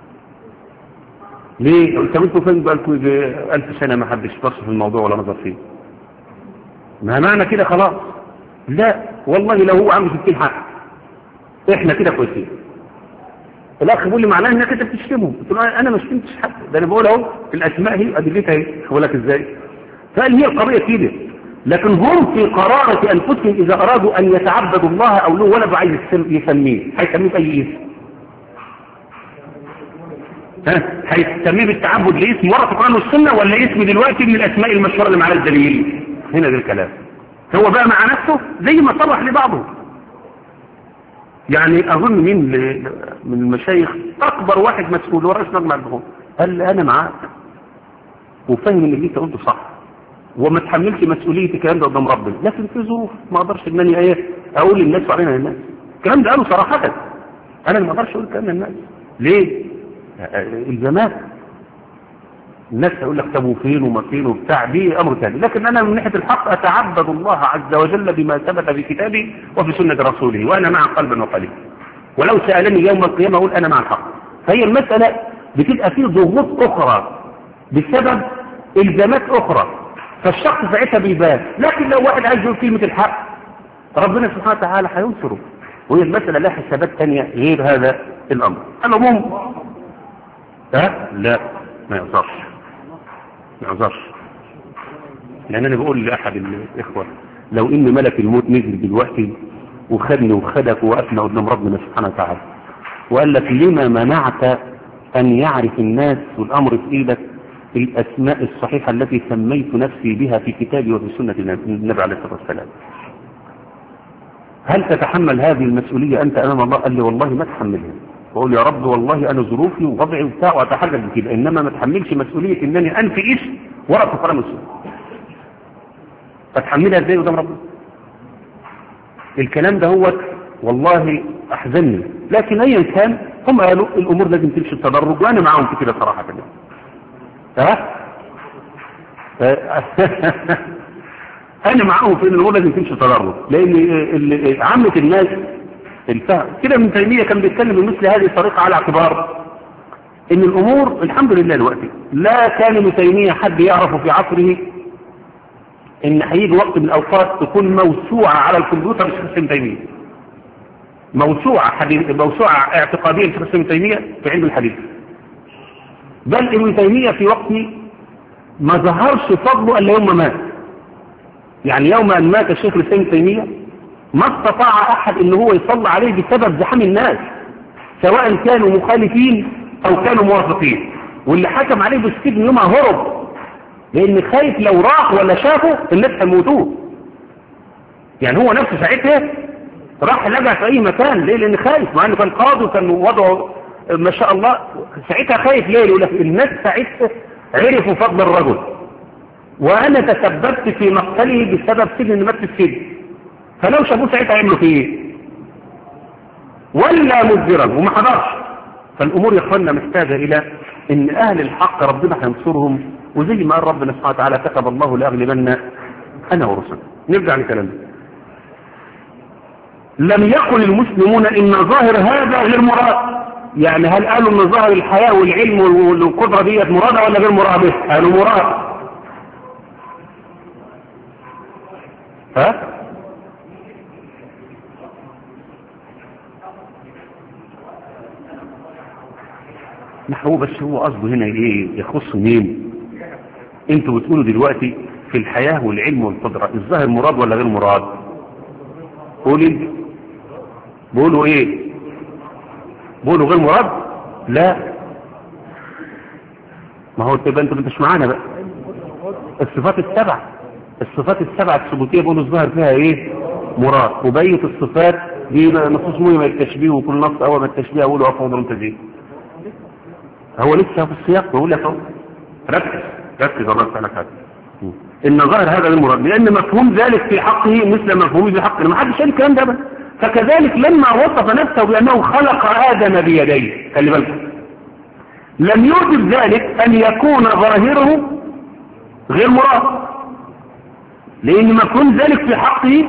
ليه؟ قلت انتوا فين بقالكم ألف سنة ما حدش بص في الموضوع ولا نظر فيه؟ ما معنى كده خلاص؟ لا والله لو هو عامل ستين حق احنا كده كويسين. الاخ بيقول لي معناه انك انت بتشتمه، قلت له انا ما شتمتش حد، ده انا بقول اهو الاسماء هي ادلتها اهي، بقول لك ازاي؟ فقال هي القضيه كده، لكن هم في قرارة انفسهم اذا ارادوا ان يتعبدوا الله او له ولد عايز يسميه هيسميه باي اسم؟ ها هيسميه بالتعبد لاسم ورا في القرآن والسنة ولا اسم دلوقتي من الاسماء المشهورة اللي معاه الدليل؟ هنا ده الكلام. هو بقى مع نفسه زي ما صرح لبعضه. يعني اظن مين من المشايخ اكبر واحد مسؤول ورئيس مجمع البحوث قال لي انا معاك وفاهم ان اللي انت قلته صح وما تحملش مسؤوليه الكلام ده قدام ربنا، لكن في ظروف ما اقدرش ان انا ايه اقول للناس وعلينا للناس. الكلام ده قاله صراحه، انا ما اقدرش اقول الكلام للناس. ليه؟ الزمان الناس هيقول لك طب وفين وما فين وبتاع، دي امر ثاني. لكن انا من ناحيه الحق اتعبد الله عز وجل بما ثبت في كتابه وفي سنه رسوله، وانا مع قلبا وقليلا. ولو سالني يوم القيامه اقول انا مع الحق. فهي المساله بتبقى فيه ضغوط اخرى بسبب الزامات اخرى، فالشخص ساعتها بيبان. لكن لو واحد عايز يقول كلمه الحق ربنا سبحانه وتعالى هينصره، وهي المساله لها حسابات ثانيه غير هذا الامر. العموم ها لا ما يعذرش ما يعذرش. يعني انا بقول لاحد الاخوه لو ان ملك الموت نزل دلوقتي وخدني وخدك ووقفنا قدام ربنا سبحانه وتعالى وقال لك لما منعت ان يعرف الناس والامر في ايدك الاسماء الصحيحه التي سميت نفسي بها في كتابي وفي سنه النبي عليه الصلاه والسلام، هل تتحمل هذه المسؤوليه انت امام الله؟ قال لي والله ما اتحملها. بقول يا رب والله انا ظروفي ووضعي وبتاع واتحرك بكده، انما ما اتحملش مسؤوليه انني انفي اسم ورقه في قلم السنه. فتحملها ازاي قدام ربنا؟ الكلام ده هو والله احزنني، لكن ايا كان هم قالوا الامور لازم تمشي التدرج وانا معاهم في كده صراحه كده. ها انا معاهم في ان الامور لازم تمشي تدرج، لان عامه الناس الفهم كده. ابن تيميه كان بيتكلم بمثل هذه الطريقه على اعتبار ان الامور الحمد لله دلوقتي لا كان ابن تيميه حد يعرفه في عصره ان هيجي وقت من الاوقات تكون موسوعه على الكمبيوتر لشخص ابن تيميه، موسوعه حديث موسوعه اعتقاديه لشخص ابن تيميه في علم الحديث. بل ابن تيميه في وقته ما ظهرش فضله الا يوم ما مات. يعني يوم ان مات الشيخ الاسلام ابن تيميه ما استطاع احد ان هو يصلي عليه بسبب زحام الناس، سواء كانوا مخالفين او كانوا موافقين، واللي حكم عليه بالسجن يومها هرب لان خايف لو راح ولا شافه الناس هيموتوه. يعني هو نفسه ساعتها راح لجأ في اي مكان ليه؟ لان خايف، مع انه كان قاضي وكان وضعه ما شاء الله، ساعتها خايف ليه؟ يقول لك الناس ساعتها عرفوا فضل الرجل وانا تسببت في مقتله بسبب سجن مات في السجن، فلو شافوه ساعتها يعملوا فيه ايه؟ ولا مجبرا وما حضرش. فالامور يا اخوانا محتاجه الى ان اهل الحق ربنا هينصرهم، وزي ما قال ربنا سبحانه وتعالى كتب الله لاغلبن انا ورسلي. نرجع لكلامنا. لم يقل المسلمون ان ظاهر هذا غير مراد. يعني هل قالوا ان ظاهر الحياه والعلم والقدره ديت مراده ولا غير مراده؟ قالوا مراد. ها هو بس هو قصده هنا ايه؟ يخص مين؟ انتوا بتقولوا دلوقتي في الحياة والعلم والقدرة الظاهر مراد ولا غير مراد؟ قول انت. بقولوا ايه؟ بقولوا غير مراد؟ لا، ما هو تبقى انتوا مش معانا بقى. الصفات السبعة الصفات السبعة الثبوتية بقولوا الظاهر فيها ايه؟ مراد. وبقية الصفات دي نصوص مهمة التشبيه، وكل نص اول ما التشبيه اقوله افضل منتجين. هو لسه في السياق بقول لك اهو ركز ركز الله يسألك هذا ان ظاهر هذا المراد، لان مفهوم ذلك في حقه مثل مفهومه في حقه، ما حدش قال الكلام ده بقى. فكذلك لما وصف نفسه بانه خلق ادم بيديه، خلي بالكم، لم يوجب ذلك ان يكون ظاهره غير مراد، لان مفهوم ذلك في حقه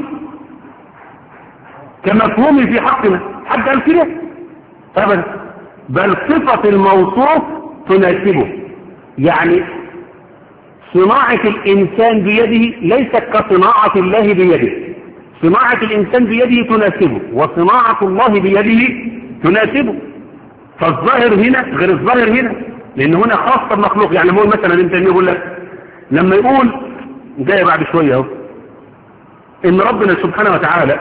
كمفهومه في حقنا. حد قال كده؟ ابدا، بل صفة الموصوف تناسبه. يعني صناعة الإنسان بيده ليست كصناعة الله بيده، صناعة الإنسان بيده تناسبه وصناعة الله بيده تناسبه. فالظاهر هنا غير الظاهر هنا، لأن هنا خاصة بمخلوق. يعني هو مثلا انت يقول لك لما يقول جاي بعد شوية اهو إن ربنا سبحانه وتعالى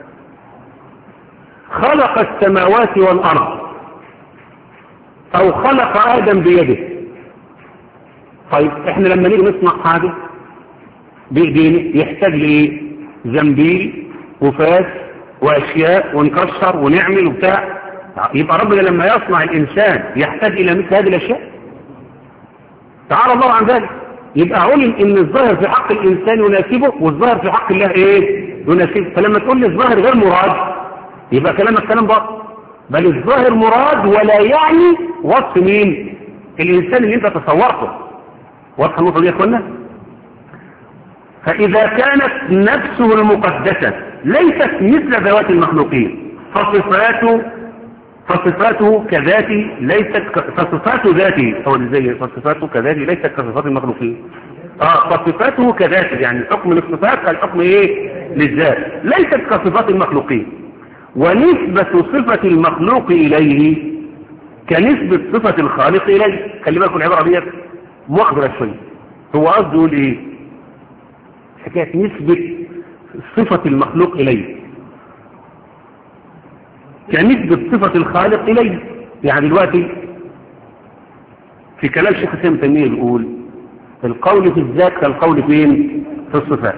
خلق السماوات والأرض او خلق ادم بيده. طيب احنا لما نيجي نصنع حاجة بايدينا يحتاج لايه؟ زنبيل وفاس واشياء ونكسر ونعمل وبتاع. يبقى ربنا لما يصنع الانسان يحتاج الى مثل هذه الاشياء؟ تعالى الله عن ذلك. يبقى علم ان الظاهر في حق الانسان يناسبه والظاهر في حق الله ايه؟ يناسبه. فلما تقول لي الظاهر غير مراد يبقى كلامك كلام باطل، بل الظاهر مراد ولا يعني وصف مين؟ الإنسان اللي انت تصورته. واضحة النقطة دي يا اخوانا؟ فإذا كانت نفسه المقدسة ليست مثل ذوات المخلوقين فصفاته فصفاته كذاته ليست فصفات ذاته أو زي فصفاته كذاته ليست كصفات المخلوقين. اه فصفاته كذاته، يعني حكم الصفات الحكم ايه؟ للذات، ليست كصفات المخلوقين. ونسبة صفة المخلوق إليه كنسبة صفة الخالق إليه. خلي بالكم العبارة دي مؤخرة شوية. هو قصده يقول إيه؟ حكاية نسبة صفة المخلوق إليه كنسبة صفة الخالق إليه. يعني دلوقتي في كلام شيخ الإسلام ابن تيمية بيقول القول في الذات كالقول فين؟ في الصفات.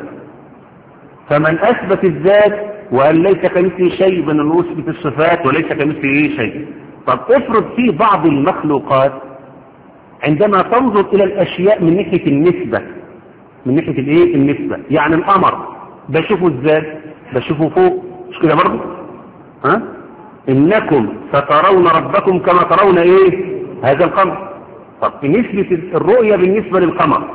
فمن أثبت الذات وقال ليس كمثله شيء بأن نثبت الصفات وليس كمثله شيء. طب افرض في بعض المخلوقات عندما تنظر إلى الأشياء من ناحية النسبة، من ناحية الايه؟ النسبة. يعني القمر بشوفه ازاي؟ بشوفه فوق، مش كده برضه؟ ها؟ إنكم سترون ربكم كما ترون ايه؟ هذا القمر. طب نسبة الرؤية بالنسبة للقمر،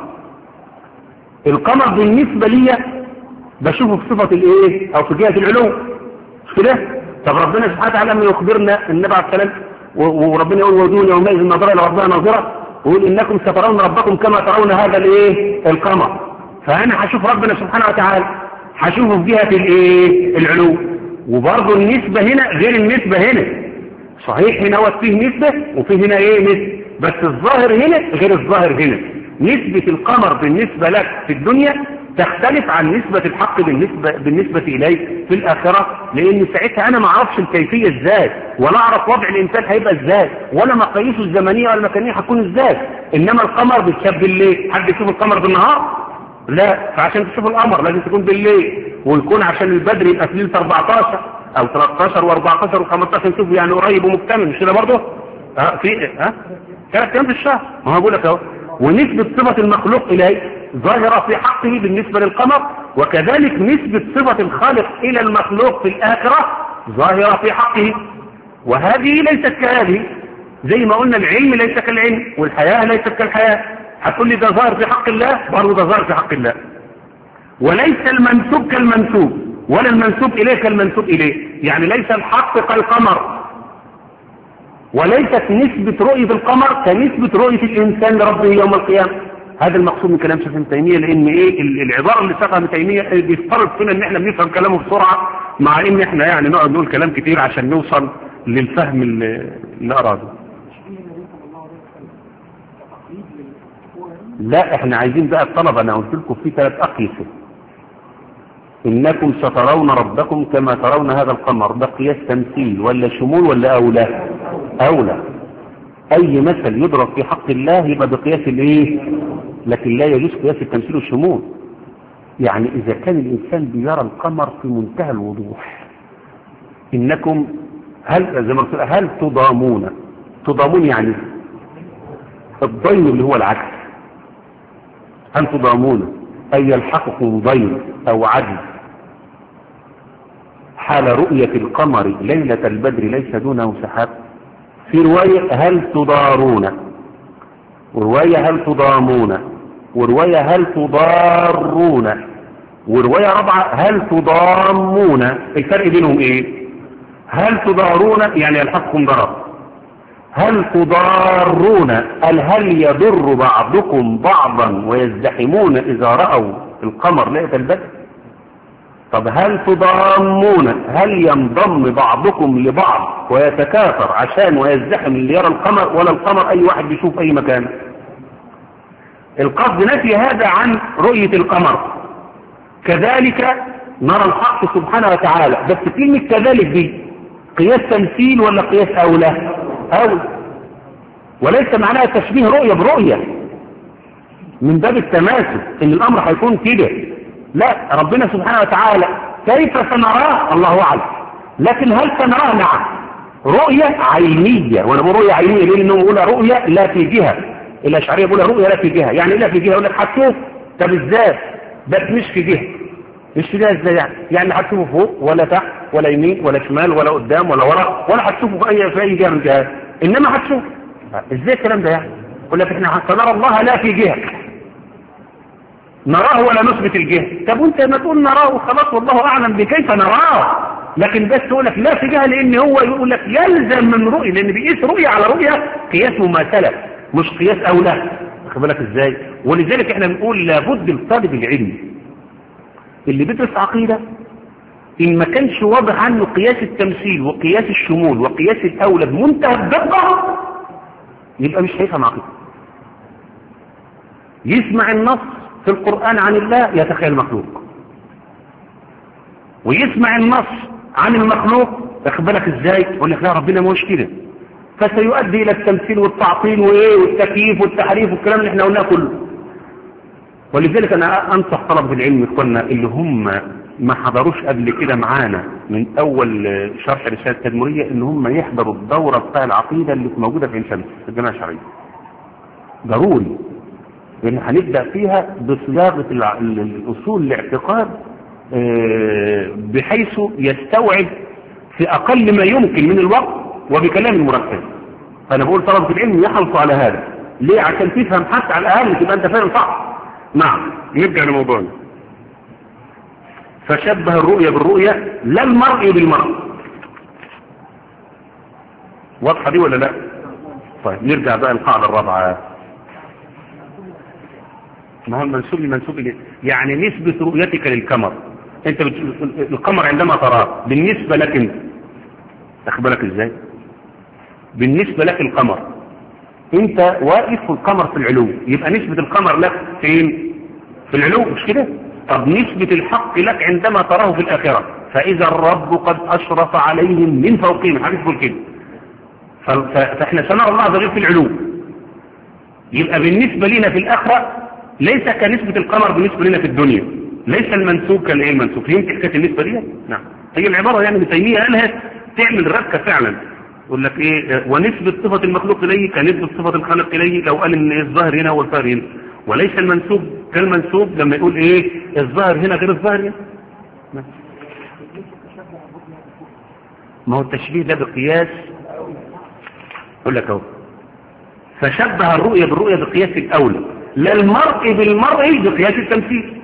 القمر بالنسبة لي بشوفه في صفة الايه؟ او في جهة العلو، مش كده؟ طب ربنا سبحانه وتعالى لما يخبرنا النبي عليه السلام وربنا يقول وجوه يومئذ ناظرة الى ربها ناظرة، ويقول انكم سترون ربكم كما ترون هذا الايه؟ القمر. فانا هشوف ربنا سبحانه وتعالى هشوفه في جهة الايه؟ العلو. وبرضه النسبة هنا غير النسبة هنا. صحيح هنا هو فيه نسبة وفيه هنا ايه؟ نسبة، بس الظاهر هنا غير الظاهر هنا. نسبة القمر بالنسبة لك في الدنيا تختلف عن نسبة الحق بالنسبة, بالنسبة إليه في الآخرة، لأن ساعتها أنا ما أعرفش الكيفية ازاي، ولا أعرف وضع الإنسان هيبقى ازاي، ولا مقاييسه الزمنية ولا المكانية هتكون ازاي. إنما القمر بيتشاف بالليل. حد يشوف القمر بالنهار؟ لا. فعشان تشوف القمر لازم تكون بالليل، ويكون عشان البدر يبقى في ليلة أربعتاشر أو تلتاشر وأربعتاشر وخمستاشر نشوف يعني قريب ومكتمل، مش كده برضه؟ ها في ها ثلاث أيام في الشهر. ما هو بقول لك أهو. ونسبة صفة المخلوق إليه ظاهرة في حقه بالنسبة للقمر، وكذلك نسبة صفة الخالق إلى المخلوق في الآخرة ظاهرة في حقه. وهذه ليست كهذه، زي ما قلنا العلم ليس كالعلم والحياة ليست كالحياة. هتقول لي ده ظاهر في حق الله، برضه ده ظاهر في حق الله. وليس المنسوب كالمنسوب ولا المنسوب إليه كالمنسوب إليه. يعني ليس الحق كالقمر، وليست نسبة رؤية القمر كنسبة رؤية الإنسان لربه يوم القيامة. هذا المقصود من كلام شيخ ابن تيمية، لأن إيه العبارة اللي ساقها ابن تيمية بيفترض فينا إن إحنا بنفهم كلامه بسرعة، مع إن إحنا يعني نقعد نقول كلام كتير عشان نوصل للفهم اللي, اللي أراده. لا إحنا عايزين بقى الطلبة، أنا قلت لكم في ثلاث أقيسة. إنكم سترون ربكم كما ترون هذا القمر، ده قياس تمثيل ولا شمول ولا أولى؟ أولى. أي مثل يضرب في حق الله يبقى بقياس الإيه؟ لكن لا يجوز قياس التمثيل والشمول. يعني إذا كان الإنسان بيرى القمر في منتهى الوضوح، إنكم هل زي ما قلت هل تضامون؟ تضامون يعني الضيم اللي هو العكس. هل تضامون أي يلحقكم ضيم أو عجز حال رؤية القمر ليلة البدر ليس دونه سحاب. في رواية هل تضارون، ورواية هل تضامون، ورواية هل تضارون، ورواية رابعة هل تضامون. الفرق بينهم ايه؟ هل تضارون يعني يلحقكم ضرر، هل تضارون قال هل يضر بعضكم بعضا ويزدحمون إذا رأوا القمر ليلة البدر. طب هل تضامون هل ينضم بعضكم لبعض ويتكاثر عشان ويزدحم اللي يرى القمر، ولا القمر أي واحد بيشوف أي مكان؟ القصد نفي هذا عن رؤية القمر. كذلك نرى الحق سبحانه وتعالى، بس كلمة كذلك دي قياس تمثيل ولا قياس أولى؟ أولى. وليس معناها تشبيه رؤية برؤية من باب التماثل ان الامر هيكون كده. لا، ربنا سبحانه وتعالى كيف سنراه الله اعلم، لكن هل سنراه؟ نعم. رؤية عينية. وانا بقول رؤية عينية ليه؟ لانه بيقول رؤية لا في جهة. الاشعرية بيقول رؤية لا في جهة. يعني لا في جهة يقول لك هتشوف. طب ازاي؟ بس مش في جهة. مش في جهة ازاي يعني؟ يعني لا هتشوفه فوق ولا تحت ولا يمين ولا شمال ولا قدام ولا ورا، ولا هتشوفه في اي في اي جهة من الجهات، انما هتشوف. ازاي الكلام ده يعني؟ يقول لك احنا سنرى الله لا في جهة، نراه ولا نثبت الجهة. طب وانت ما تقول نراه وخلاص والله اعلم بكيف نراه، لكن بس تقول لك لا في جهة، لان هو يقول لك يلزم من رؤية، لان بيقيس رؤية على رؤية قياس مماثلة مش قياس اولى. واخد بالك ازاي؟ ولذلك احنا بنقول لابد لطالب العلم اللي بيدرس عقيدة إن ما كانش واضح عنه قياس التمثيل وقياس الشمول وقياس الأولى بمنتهى الدقة يبقى مش هيفهم عقيدة. يسمع النص في القرآن عن الله يتخيل مخلوق، ويسمع النص عن المخلوق اخبرك ازاي يقول لك لا ربنا مش كده، فسيؤدي الى التمثيل والتعطيل وايه والتكييف والتحريف والكلام اللي احنا قلناه كله. ولذلك انا انصح طلبة العلم اخواننا اللي هم ما حضروش قبل كده معانا من اول شرح رسالة التدمرية ان هم يحضروا الدورة بتاع العقيدة اللي موجودة في عين شمس في الجامعة الشرعية ضروري، لان هنبدأ فيها بصياغة الاصول الاعتقاد بحيث يستوعب في اقل ما يمكن من الوقت وبكلام مركز. فانا بقول طلبة العلم يحرصوا على هذا ليه؟ عشان تفهم حتى على الاقل تبقى انت فاهم صح. نعم نرجع لموضوعنا. فشبه الرؤية بالرؤية لا المرء بالمرء. واضحة دي ولا لا؟ طيب نرجع بقى القاعدة الرابعة. ما هو المنسوب المنسوب يعني نسبة رؤيتك للقمر. انت بت... القمر عندما تراه بالنسبة لك انت تخبرك ازاي؟ بالنسبة لك القمر انت واقف والقمر في العلو، يبقى نسبة القمر لك فين؟ في العلو مش كده؟ طب نسبة الحق لك عندما تراه في الآخرة فإذا الرب قد أشرف عليهم من فوقهم، حديث بقول كده. فاحنا سنرى الله عز وجل في العلو، يبقى بالنسبة لنا في الآخرة ليس كنسبة القمر بالنسبة لنا في الدنيا، ليس المنسوب كالايه المنسوب. فهمت حكايه النسبة دي؟ نعم. هي العبارة يعني ابن تيمية قالها تعمل ركة فعلا. يقول لك ايه ونسبة صفة المخلوق اليه كنسبة صفة الخالق اليه، لو قال ان الظاهر هنا والظاهر هنا، وليس المنسوب كالمنسوب لما يقول ايه الظاهر هنا غير الظاهر هنا. ما هو التشبيه ده بقياس. يقول لك اهو فشبه الرؤية بالرؤية بقياس الاولى لا المرء بالمرء بقياس التمثيل.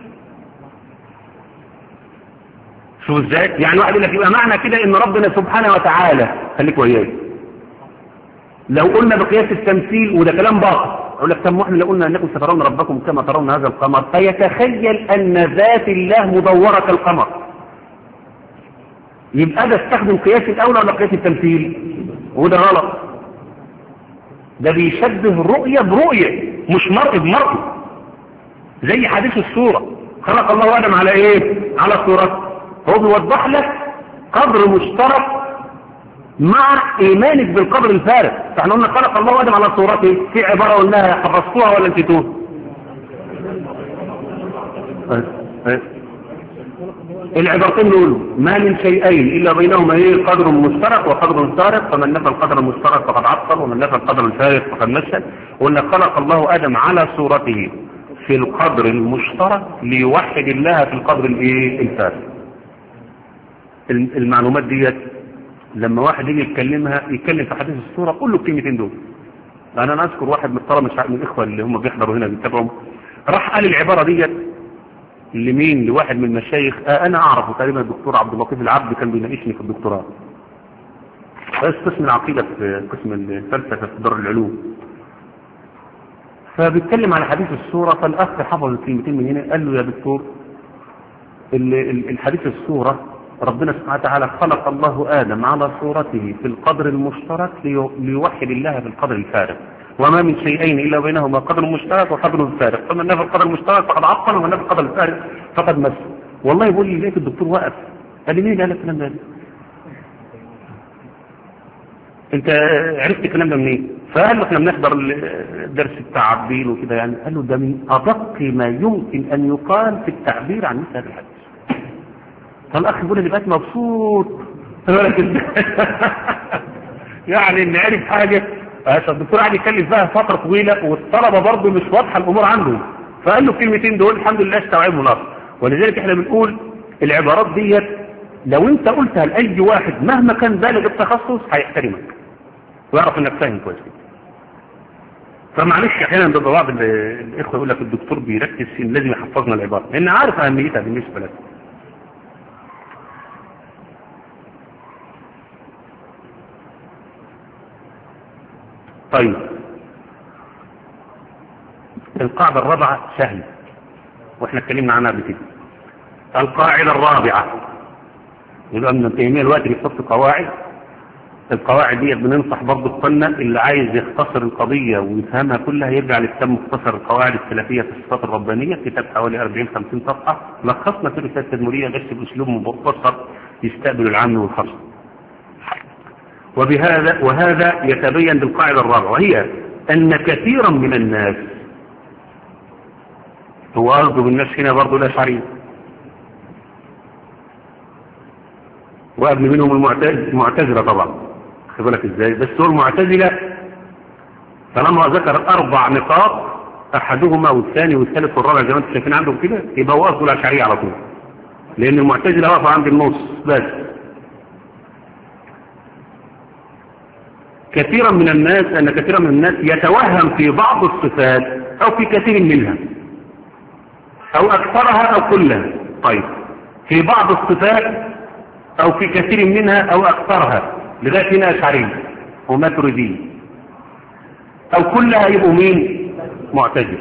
شو ازاي؟ يعني واحد يقول لك يبقى معنى كده ان ربنا سبحانه وتعالى خليك وياي لو قلنا بقياس التمثيل وده كلام باطل، اقول لك طب احنا لو قلنا انكم سترون ربكم كما ترون هذا القمر فيتخيل ان ذات الله مدورة كالقمر، يبقى ده استخدم قياس الاولى ولا قياس التمثيل؟ وده غلط. ده بيشبه رؤية برؤية مش مرء بمرء، زي حديث الصورة خلق الله آدم على ايه؟ على صورته. هو بيوضح لك قدر مشترك مع ايمانك بالقدر الفارغ. فاحنا قلنا خلق الله آدم على صورته، في عبارة قلناها حفظتوها ولا نسيتوها؟ العبارتين دول ما من شيئين الا بينهما ايه قدر مشترك وقدر فارغ، فمن نفى القدر المشترك فقد عطل ومن نفى القدر الفارغ فقد مثل. قلنا خلق الله آدم على صورته في القدر المشترك ليوحد الله في القدر الايه الفارغ. المعلومات ديت لما واحد يجي يتكلمها يتكلم في حديث الصورة قول له الكلمتين دول. انا انا اذكر واحد من الطلبه من الاخوه اللي هم بيحضروا هنا بيتابعوا راح قال العباره ديت لمين؟ لواحد من المشايخ آه انا اعرفه تقريبا الدكتور عبد اللطيف العبد كان بيناقشني في الدكتوراه، بس قسم العقيده في قسم الفلسفه في دار العلوم، فبيتكلم على حديث الصورة. فالاخ حفظ الكلمتين من هنا قال له يا دكتور الحديث الصورة ربنا سبحانه وتعالى خلق الله آدم على صورته في القدر المشترك ليوحد الله في القدر الفارغ، وما من شيئين إلا بينهما قدر مشترك وقدر فارغ، فمن نفى القدر المشترك فقد عطل ومن نفى القدر الفارغ فقد مثل. والله يقول لي ليك الدكتور واقف قال لي مين قال لك الكلام ده؟ انت عرفت الكلام ده منين؟ فقال له احنا بنحضر الدرس بتاع عبدين وكده يعني. قال له ده من أدق ما يمكن أن يقال في التعبير عن مثل هذا الحديث. فالاخ يقول لي بقيت مبسوط يعني ان عرف حاجه. الدكتور قاعد يتكلم فيها فتره طويله والطلبه برضه مش واضحه الامور عندهم، فقال له الكلمتين دول الحمد لله استوعبهم نص. ولذلك احنا بنقول العبارات ديت لو انت قلتها لاي واحد مهما كان بالغ التخصص هيحترمك ويعرف انك فاهم كويس كده. فمعلش احيانا بيبقى بعض الاخوه يقول لك الدكتور بيركز في ان لازم يحفظنا العباره لان عارف اهميتها بالنسبه لك. طيب القاعدة الرابعة سهلة واحنا اتكلمنا عنها قبل كده. القاعدة الرابعة يبقى ابن تيمية الوقت بيحط قواعد، القواعد دي بننصح برضه اخواننا اللي عايز يختصر القضية ويفهمها كلها يرجع لكتاب مختصر القواعد السلفية في الصفات الربانية، كتاب حوالي أربعين خمسين صفحة، لخصنا في الرسالة التدمرية بس بأسلوب مبسط يستقبل العام والخاص. وبهذا وهذا يتبين بالقاعدة الرابعة، وهي أن كثيرا من الناس، هو قصده بالناس هنا برضه الأشعرية وقبل منهم المعتزلة طبعا، خد بالك ازاي، بس هو المعتزلة طالما ذكر أربع نقاط أحدهما والثاني والثالث والرابع زي ما انتم شايفين عندهم كده، يبقى هو قصده الأشعرية على طول، لأن المعتزلة واقفة عند النص بس. كثيرا من الناس أن كثيرا من الناس يتوهم في بعض الصفات أو في كثير منها أو أكثرها أو كلها. طيب في بعض الصفات أو في كثير منها أو أكثرها لغاية هنا أشعرية وماتريدية، أو كلها يبقوا مين؟ معتزلة.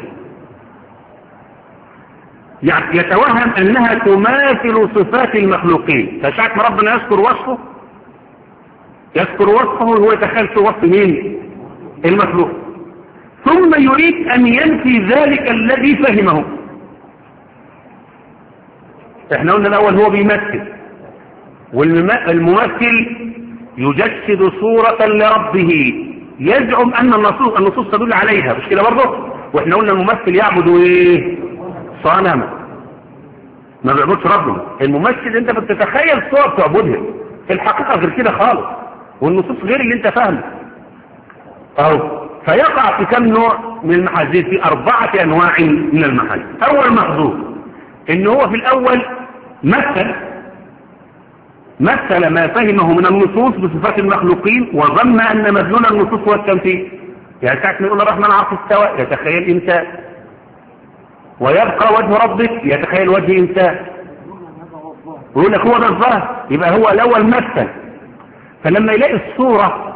يعني يتوهم أنها تماثل صفات المخلوقين، فساعة ما ربنا يذكر وصفه يذكر وصفه وهو يتخيل في وصف مين؟ المخلوق، ثم يريد أن ينفي ذلك الذي فهمه. احنا قلنا الأول هو بيمثل، والممثل يجسد صورة لربه يزعم أن النصوص النصوص تدل عليها، مش كده برضه؟ واحنا قلنا الممثل يعبد ايه؟ صنما، ما بيعبدش ربنا. الممثل انت بتتخيل صور تعبدها، في الحقيقة غير كده خالص، والنصوص غير اللي انت فاهمه. اهو فيقع في كم نوع من المحاذير؟ في أربعة أنواع من المحاذير. أول محظوظ إن هو في الأول مثل مثل ما فهمه من النصوص بصفات المخلوقين، وظن أن مدلول النصوص هو التمثيل. يعني ساعة ما يقول الرحمن عرش استوى يتخيل إنسان، ويبقى وجه ربك يتخيل وجه إنسان، ويقول لك هو ده الظاهر، يبقى هو الأول مثل. فلما يلاقي الصورة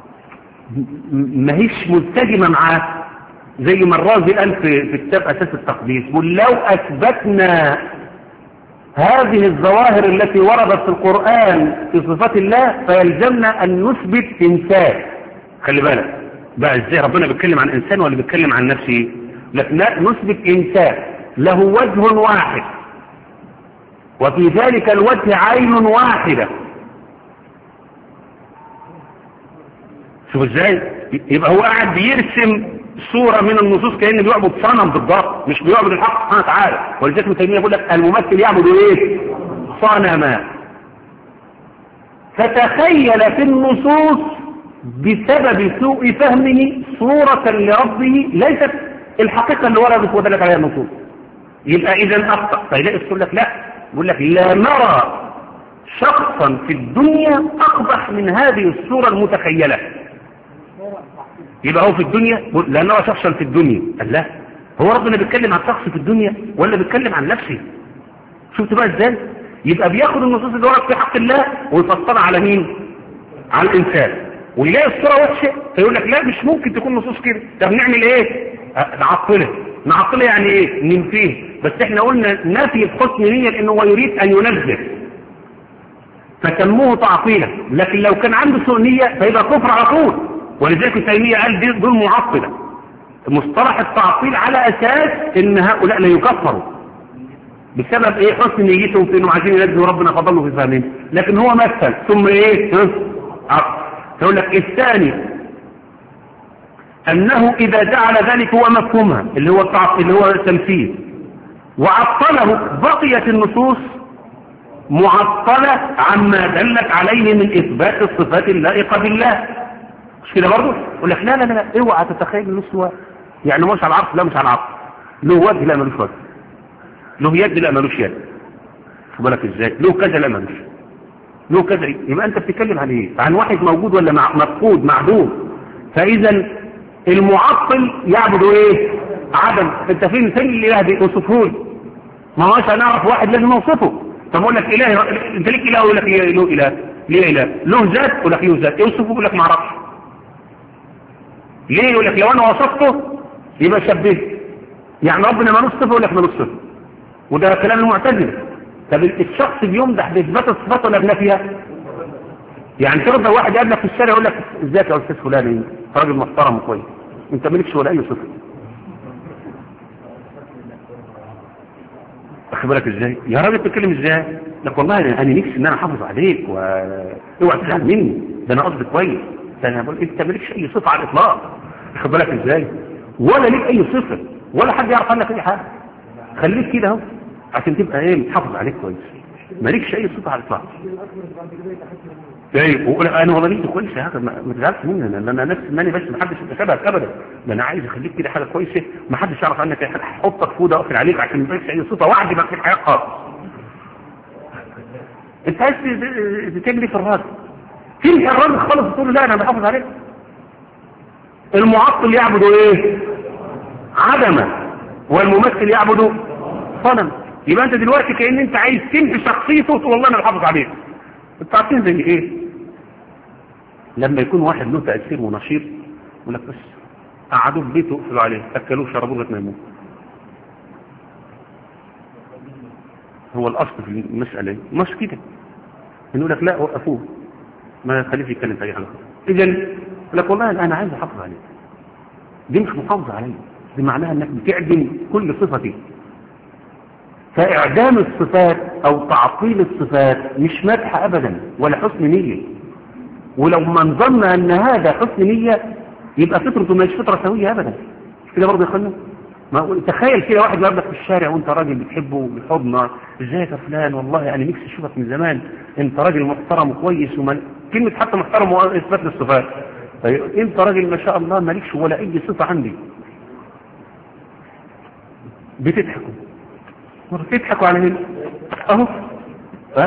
ما هيش ملتزمة معاه، زي ما الرازي قال في كتاب أساس التقديس، قل لو أثبتنا هذه الظواهر التي وردت في القرآن في صفات الله فيلزمنا أن نثبت إنسان. خلي بالك بقى ازاي ربنا بيتكلم عن إنسان ولا بيتكلم عن نفسه؟ لكن نثبت إنسان له وجه واحد، وفي ذلك الوجه عين واحدة. شوف ازاي، يبقى هو قاعد بيرسم صورة من النصوص كأنه بيعبد صنم بالضبط، مش بيعبد الحق سبحانه وتعالى. ولذلك ابن تيمية يقول لك الممثل يعبد ايه؟ صنما. فتخيل في النصوص بسبب سوء فهمه صورة لربه ليست الحقيقة اللي وردت ودلت عليها النصوص، يبقى اذا اخطأ. فيلاقي يقول لك لا، يقول لك لا نرى شخصا في الدنيا اقبح من هذه الصورة المتخيلة. يبقى هو في الدنيا لا نرى شخصا في الدنيا. قال لا، هو ربنا بيتكلم عن شخص في الدنيا ولا بيتكلم عن نفسه؟ شفت بقى ازاي؟ يبقى بياخد النصوص اللي وردت في حق الله ويفسرها على مين؟ على الانسان، ويلاقي الصورة وحشة فيقول لك لا مش ممكن تكون نصوص كده. طب نعمل ايه؟ نعطله. نعطله يعني ايه؟ ننفيه. بس احنا قلنا نفي بحسن نية لانه هو يريد ان ينزه، فسموه تعطيلا. لكن لو كان عنده سوء نية فيبقى كفر على طول. ولذلك ابن تيمية قال دي دول معطلة. مصطلح التعطيل على اساس ان هؤلاء لا يكفروا بسبب ايه؟ حسن نيتهم في انهم عايزين ينزهوا ربنا فضلوا في فهمهم. لكن هو مثل ثم ايه؟ عطل. يقول لك الثاني انه اذا جعل ذلك هو مفهومها اللي هو اللي هو التمثيل وعطله بقيت النصوص معطلة عما دلت عليه من اثبات الصفات اللائقة بالله. مش كده برضه؟ يقول لك لا لا لا اوعى تتخيل النصوص يعني مش على العرش، لا مش على العرش، له وجه لا ملوش وجه، له يد لا ملوش يد، خد بالك ازاي، له كذا لا ملوش، له كذا. يبقى انت بتتكلم عن ايه؟ عن واحد موجود ولا مفقود معدوم. فاذا المعطل يعبد ايه؟ عدم. انت فين فين الاله دي؟ اوصفه لي. ما هوش هنعرف واحد لازم نوصفه. طب اقول لك اله، انت ليك اله؟ يقول لك له اله. ليه اله؟ له ذات؟ يقول لك له ذات. اوصفه؟ يقول لك ما اعرفش. ليه؟ يقول لك لو انا وصفته يبقى شبهه. يعني ربنا مالوش صفه؟ يقول لك مالوش صفه. وده كلام المعتزله. طب الشخص بيمدح باثبات الصفات ولا بنفيها؟ يعني ترضى واحد يقابلك في الشارع يقول لك ازيك يا استاذ فلان، انت راجل محترم وكويس، انت مالكش ولا اي صفه. واخد بالك ازاي؟ يا راجل بتتكلم ازاي؟ لك والله انا انا نفسي ان انا احافظ عليك واوعى تزعل مني، ده انا قصدي كويس، ده انا بقول انت مالكش اي صفه على الاطلاق. واخد بالك ازاي؟ ولا ليك اي صفه ولا حد يعرف عنك اي حاجه. خليك كده اهو عشان تبقى ايه متحافظ عليك كويس، مالكش اي صفه على الاطلاق. ايه وقول انا والله نفسي كويس يا اخي، ما تزعلش مني، لان انا نفسي ماني بس ما حدش يتشابهك ابدا، ده انا عايز اخليك كده حاجه كويسه ما حدش يعرف عنك اي حاجه، احطك فوده اقفل عليك عشان ما يبقاش اي صفه واحده بقى في الحياه خالص. انت عايز تعمل ايه في الراجل؟ تمشي الراجل خالص تقول له لا انا بحافظ عليك. المعطل يعبد ايه؟ عدمه، والممثل يعبد صنم. يبقى انت دلوقتي كأن انت عايز تمحي شخصيته وتقول والله انا بحافظ عليك. انت عارفين زي ايه؟ لما يكون واحد له تأثير ونشيط يقول لك بس قعدوه في بيته وقفلوا عليه اكلوه شربوه لغايه ما يموت. هو الاصل في المساله مش كده، يقول لك لا وقفوه ما تخليش يتكلم في اي حاجه. اذا يقول لك والله انا عايز احافظ عليك، دي مش محافظه عليك، دي معناها انك بتعدم كل صفتي. فاعدام الصفات او تعطيل الصفات مش مدح ابدا ولا حسن نيه، ولو من ظن ان هذا حسن نيه يبقى فطرته مش فطره سويه ابدا. مش كده برضه يا اخوانا؟ ما تخيل كده واحد يقابلك في الشارع وانت راجل بتحبه بحضنه، ازيك يا فلان والله انا نفسي اشوفك من زمان، انت راجل محترم وكويس، ومن كلمه حتى محترم واثبات للصفات، طيب انت راجل ما شاء الله مالكش ولا اي صفه عندي، بتضحكوا بتضحكوا على هنا اهو ها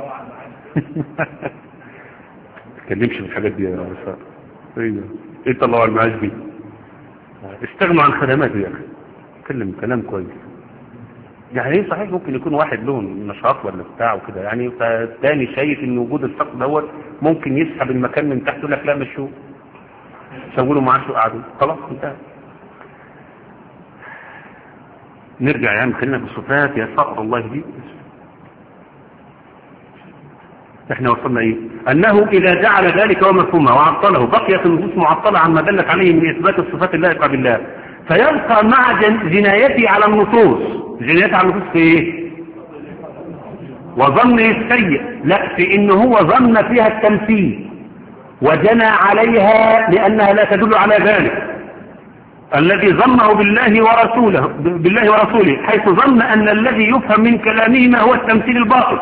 تكلمش في الحاجات دي يا رسال. ايوه انت الله على المعاش دي، استغنوا عن خدماته يا اخي، اتكلم كلام كويس. يعني ايه صحيح ممكن يكون واحد له نشاط ولا بتاع وكده يعني، فالثاني شايف ان وجود الشخص دوت ممكن يسحب المكان من تحت، يقول لك لا مشوه سووا له معاشه وقعدوا خلاص انتهى. نرجع يعني خلينا في الصفات يا صقر الله دي. احنا وصلنا ايه؟ انه اذا جعل ذلك ومفهومه وعطله بقيت النصوص معطله عما دلت عليه من اثبات الصفات اللائقه بالله، فيبقى مع جنايته على النصوص. جنايته على النصوص في ايه؟ وظنه السيء، لا في انه هو ظن فيها التمثيل وجنى عليها لانها لا تدل على ذلك الذي ظنه بالله ورسوله بالله ورسوله، حيث ظن ان الذي يفهم من كلامهما هو التمثيل الباطل.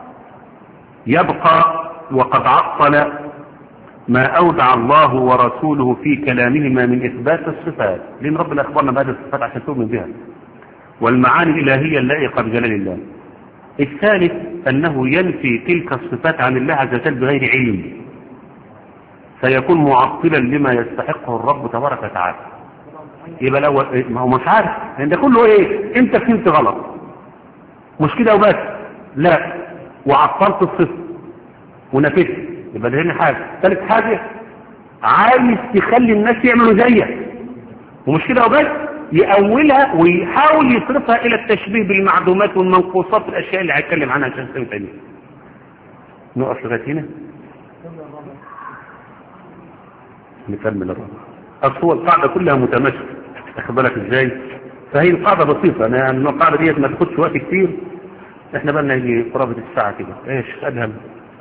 يبقى وقد عطل ما أودع الله ورسوله في كلامهما من إثبات الصفات، لأن ربنا أخبرنا بهذه الصفات عشان تؤمن بها، والمعاني الإلهية اللائقة بجلال الله. الثالث أنه ينفي تلك الصفات عن الله عز وجل بغير علم، فيكون معطلا لما يستحقه الرب تبارك وتعالى. يبقى لو ما هو مش عارف لأن ده كله إيه؟ أنت فهمت غلط مش كده وبس، لا وعطلت الصفة ونفيت، يبقى ده هنا حاجة. ثالث حاجة عايز تخلي الناس يعملوا زيك ومش كده وبس، يأولها ويحاول يصرفها إلى التشبيه بالمعدومات والمنقوصات الأشياء اللي هيتكلم عنها عشان سنة تانية. نقف لغاية هنا نكمل الرابع. أصل القاعدة كلها متماشية، تاخد بالك ازاي؟ فهي القاعدة بسيطة، أنا يعني القاعدة ديت ما تاخدش وقت كتير، احنا بقى لنا يجي قرابة الساعة كده، ايش ادهم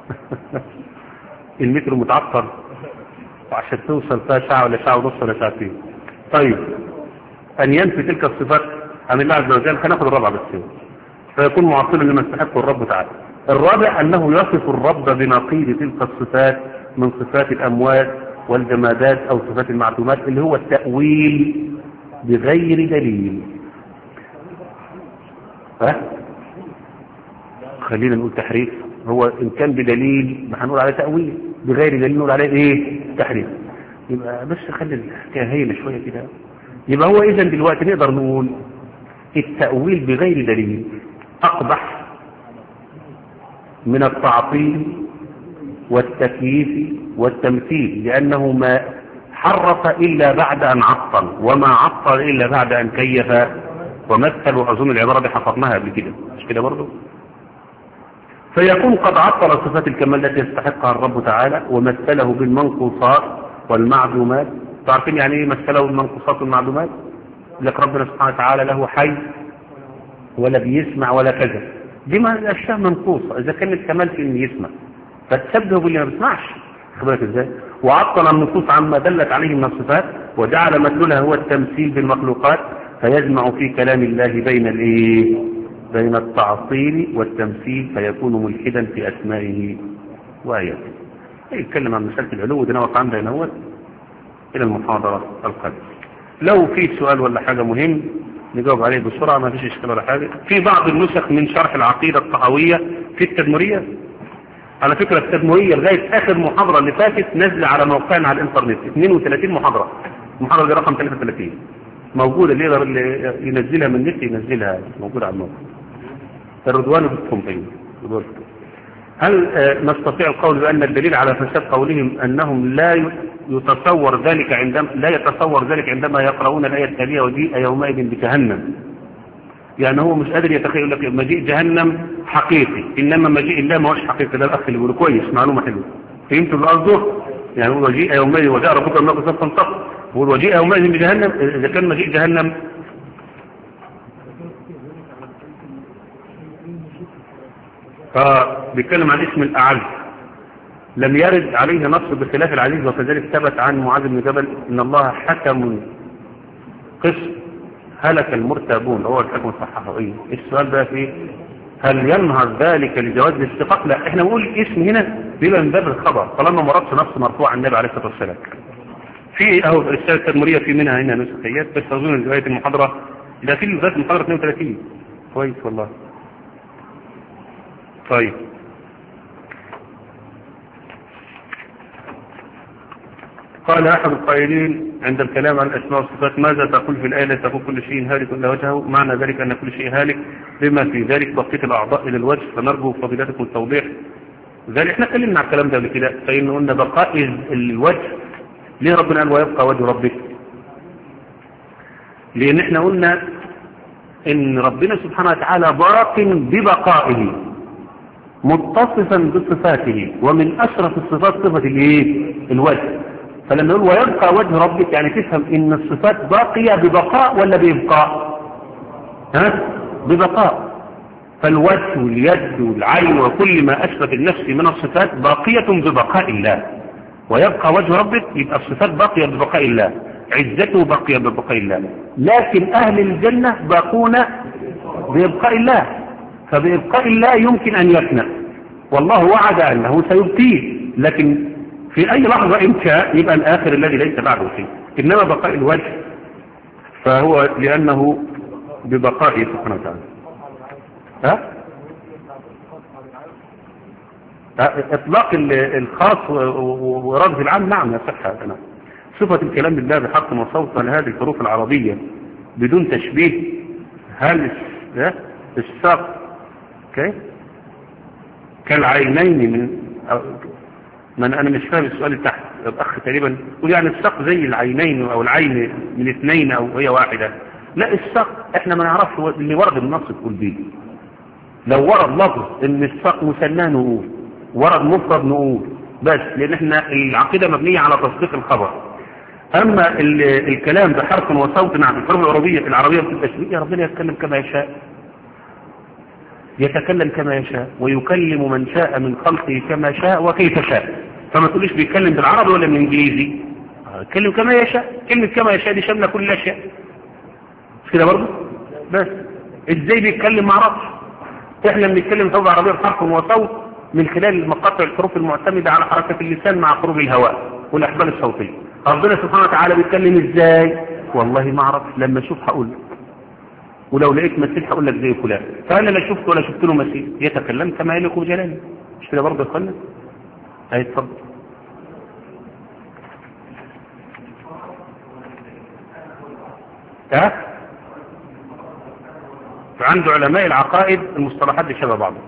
المترو متعطل وعشان توصل فيها ساعة ولا ساعة ونص ولا ساعتين. طيب ان ينفي تلك الصفات عن الله عز وجل، هناخد الرابع بس، فيكون معطلا لما استحقه الرب تعالى. الرابع انه يصف الرب بنقيض تلك الصفات من صفات الاموات والجمادات او صفات المعدومات، اللي هو التأويل بغير دليل. ها خلينا نقول تحريف، هو ان كان بدليل ما هنقول عليه تأويل، بغير دليل نقول عليه ايه؟ تحريف. يبقى بس خلي الحكايه هينه شويه كده. يبقى هو اذا دلوقتي نقدر نقول التأويل بغير دليل اقبح من التعطيل والتكييف والتمثيل، لانه ما حرف الا بعد ان عطل، وما عطل الا بعد ان كيف ومثل. واظن العباره دي حفظناها قبل كده مش كده برضه؟ فيكون قد عطل صفات الكمال التي يستحقها الرب تعالى ومثله بالمنقوصات والمعدومات. تعرفين يعني ايه مثله بالمنقوصات والمعدومات؟ لك ربنا سبحانه وتعالى له حي ولا بيسمع ولا كذا، دي ما الاشياء منقوصه. اذا كان الكمال في انه يسمع فتشبهه باللي ما بيسمعش، خبرك ازاي؟ وعطل النصوص عما دلت عليه من الصفات وجعل مدلولها هو التمثيل بالمخلوقات، فيجمع في كلام الله بين الايه؟ بين التعطيل والتمثيل، فيكون ملحدا في اسمائه واياته. يتكلم عن مساله العلو ده نوع عن بينهوت الى المحاضره القادمه. لو في سؤال ولا حاجه مهم نجاوب عليه بسرعه، ما فيش اشكال ولا حاجه. في بعض النسخ من شرح العقيده الطحاويه في التدمريه، على فكره التدمريه لغايه اخر محاضره اللي فاتت نازله على موقعنا على الانترنت، اثنين وثلاثين محاضره، المحاضره دي رقم ثلاثة وثلاثين موجوده، اللي يقدر اللي ينزلها من النت ينزلها، موجوده على الموقع. الرضوان بالكمبين. هل نستطيع القول بأن الدليل على فساد قولهم أنهم لا يتصور ذلك عندما لا يتصور ذلك عندما يقرؤون الآية التالية وجيء يومئذ بجهنم؟ يعني هو مش قادر يتخيل لك مجيء جهنم حقيقي، إنما مجيء الله ما هوش حقيقي. ده الأخ اللي بيقول كويس، معلومة حلوة. فهمتوا القصد؟ يعني هو وجيء يومئذ وجاء ربك الملك صفا صفا، هو وجيء يومئذ بجهنم. إذا كان مجيء جهنم فبيتكلم عن اسم الأعز، لم يرد عليه نص بخلاف العزيز، وكذلك ثبت عن معاذ بن جبل إن الله حكم قسم هلك المرتابون، هو الحكم صححه. ايه السؤال بقى في هل ينهر ذلك لجواز الاستقاق؟ لا، احنا بنقول الاسم هنا بيبقى من باب الخبر طالما ما ربطش نص مرفوع عن النبي عليه الصلاه والسلام. في اهو الرساله التدمريه في منها هنا نسخيات، بس اظن روايه المحاضره ده في ذات المحاضره اثنين وثلاثين. كويس والله. طيب قال أحد القائلين عند الكلام عن الأسماء والصفات ماذا تقول في الآية التي تقول كل شيء هالك إلا وجهه؟ معنى ذلك أن كل شيء هالك بما في ذلك بقية الأعضاء إلى الوجه، فنرجو فضيلتكم التوضيح ذلك. احنا اتكلمنا عن الكلام ده قبل كده، فإن قلنا بقاء الوجه ليه ربنا قال ويبقى وجه ربك؟ لأن احنا قلنا إن ربنا سبحانه وتعالى باق ببقائه متصفا بصفاته، ومن أشرف الصفات صفة الايه؟ الوجه. فلما يقول ويبقى وجه ربك يعني تفهم ان الصفات باقية ببقاء ولا بإبقاء؟ ها؟ ببقاء. فالوجه واليد والعين وكل ما أشرف النفس من الصفات باقية ببقاء الله. ويبقى وجه ربك يبقى الصفات باقية ببقاء الله، عزته باقية ببقاء الله. لكن أهل الجنة باقون بإبقاء الله، فبإبقاء الله يمكن أن يفنى، والله وعد أنه سيبقيه، لكن في أي لحظة إن شاء يبقى الآخر الذي ليس بعده شيء. إنما بقاء الوجه فهو لأنه ببقائه سبحانه وتعالى. ها؟ إطلاق الخاص ورد العام نعم يصح هذا. صفة الكلام بالله بحق وصوت لهذه الحروف العربية بدون تشبيه، هل الساق كيف كالعينين من من انا مش فاهم السؤال اللي تحت الاخ تقريبا يقول يعني الساق زي العينين او العين من اثنين او هي واحده. لا، الساق احنا ما نعرفش اللي ورد النص تقول بيه. لو ورد لفظ ان الساق مثنى نقول، ورد مفرد نقول، بس لان احنا العقيده مبنيه على تصديق الخبر. اما الكلام بحرف وصوت نعم الحروف العربيه في العربيه بالتشبيه يا ربنا يتكلم كما يشاء، يتكلم كما يشاء ويكلم من شاء من خلقه كما شاء وكيف شاء. فما تقوليش بيتكلم بالعربي ولا بالانجليزي، يتكلم كما يشاء. كلمة كما يشاء دي شامله كل الاشياء، مش كده برضه؟ بس ازاي بيتكلم ما اعرفش. احنا بنتكلم لغه عربيه بحرف وصوت من خلال مقاطع الحروف المعتمده على حركه اللسان مع خروج الهواء والاحبال الصوتيه. ربنا سبحانه وتعالى بيتكلم ازاي؟ والله ما اعرف، لما اشوف هقول لك، ولو لقيت مثيل هقول لك زي فلان. فانا لا شفت ولا شفت له مثيل، يتكلم كما يليق بجلاله، مش كده برضه يا اخوانا؟ اهي اتفضل. ها؟ فعند علماء العقائد المصطلحات دي شبه بعض.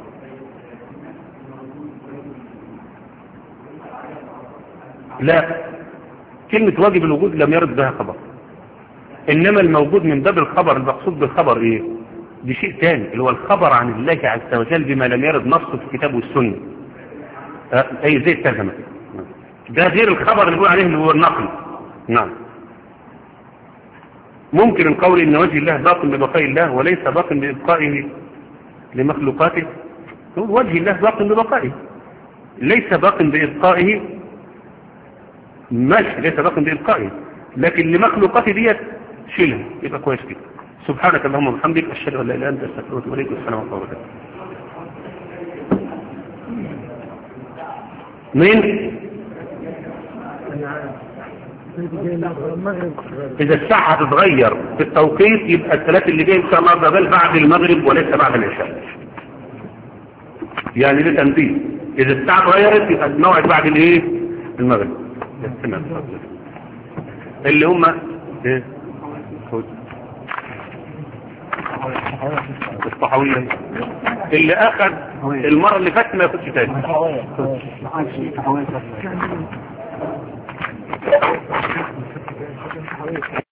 لا، كلمة واجب الوجود لم يرد بها خبر، انما الموجود من باب الخبر المقصود بالخبر ايه؟ دي شيء تاني، اللي هو الخبر عن الله عز وجل بما لم يرد نصه في الكتاب والسنة، أي زي الترجمة. ده غير الخبر اللي بيقول عليه اللي هو النقل. نعم. ممكن القول إن وجه الله باق ببقاء الله وليس باق بإبقائه لمخلوقاته. وجه الله باق ببقائه، ليس باق بإبقائه، ماشي، ليس باق بإبقائه، لكن لمخلوقاته ديت شيلها، يبقى كويس كده. سبحانك اللهم وبحمدك، أشهد أن لا إله إلا أنت، أستغفرك وأتوب إليك، والسلام عليكم ورحمة الله. مين؟ إذا الساعة هتتغير في التوقيت يبقى الثلاث اللي جاي إن شاء الله ده بل بعد المغرب وليس بعد العشاء. يعني ده تنبيه، إذا الساعة اتغيرت يبقى الموعد بعد الإيه؟ المغرب. اللي هم إيه؟ الصحوية اللي أخذ المرة اللي فاتت ما ياخدش تاني.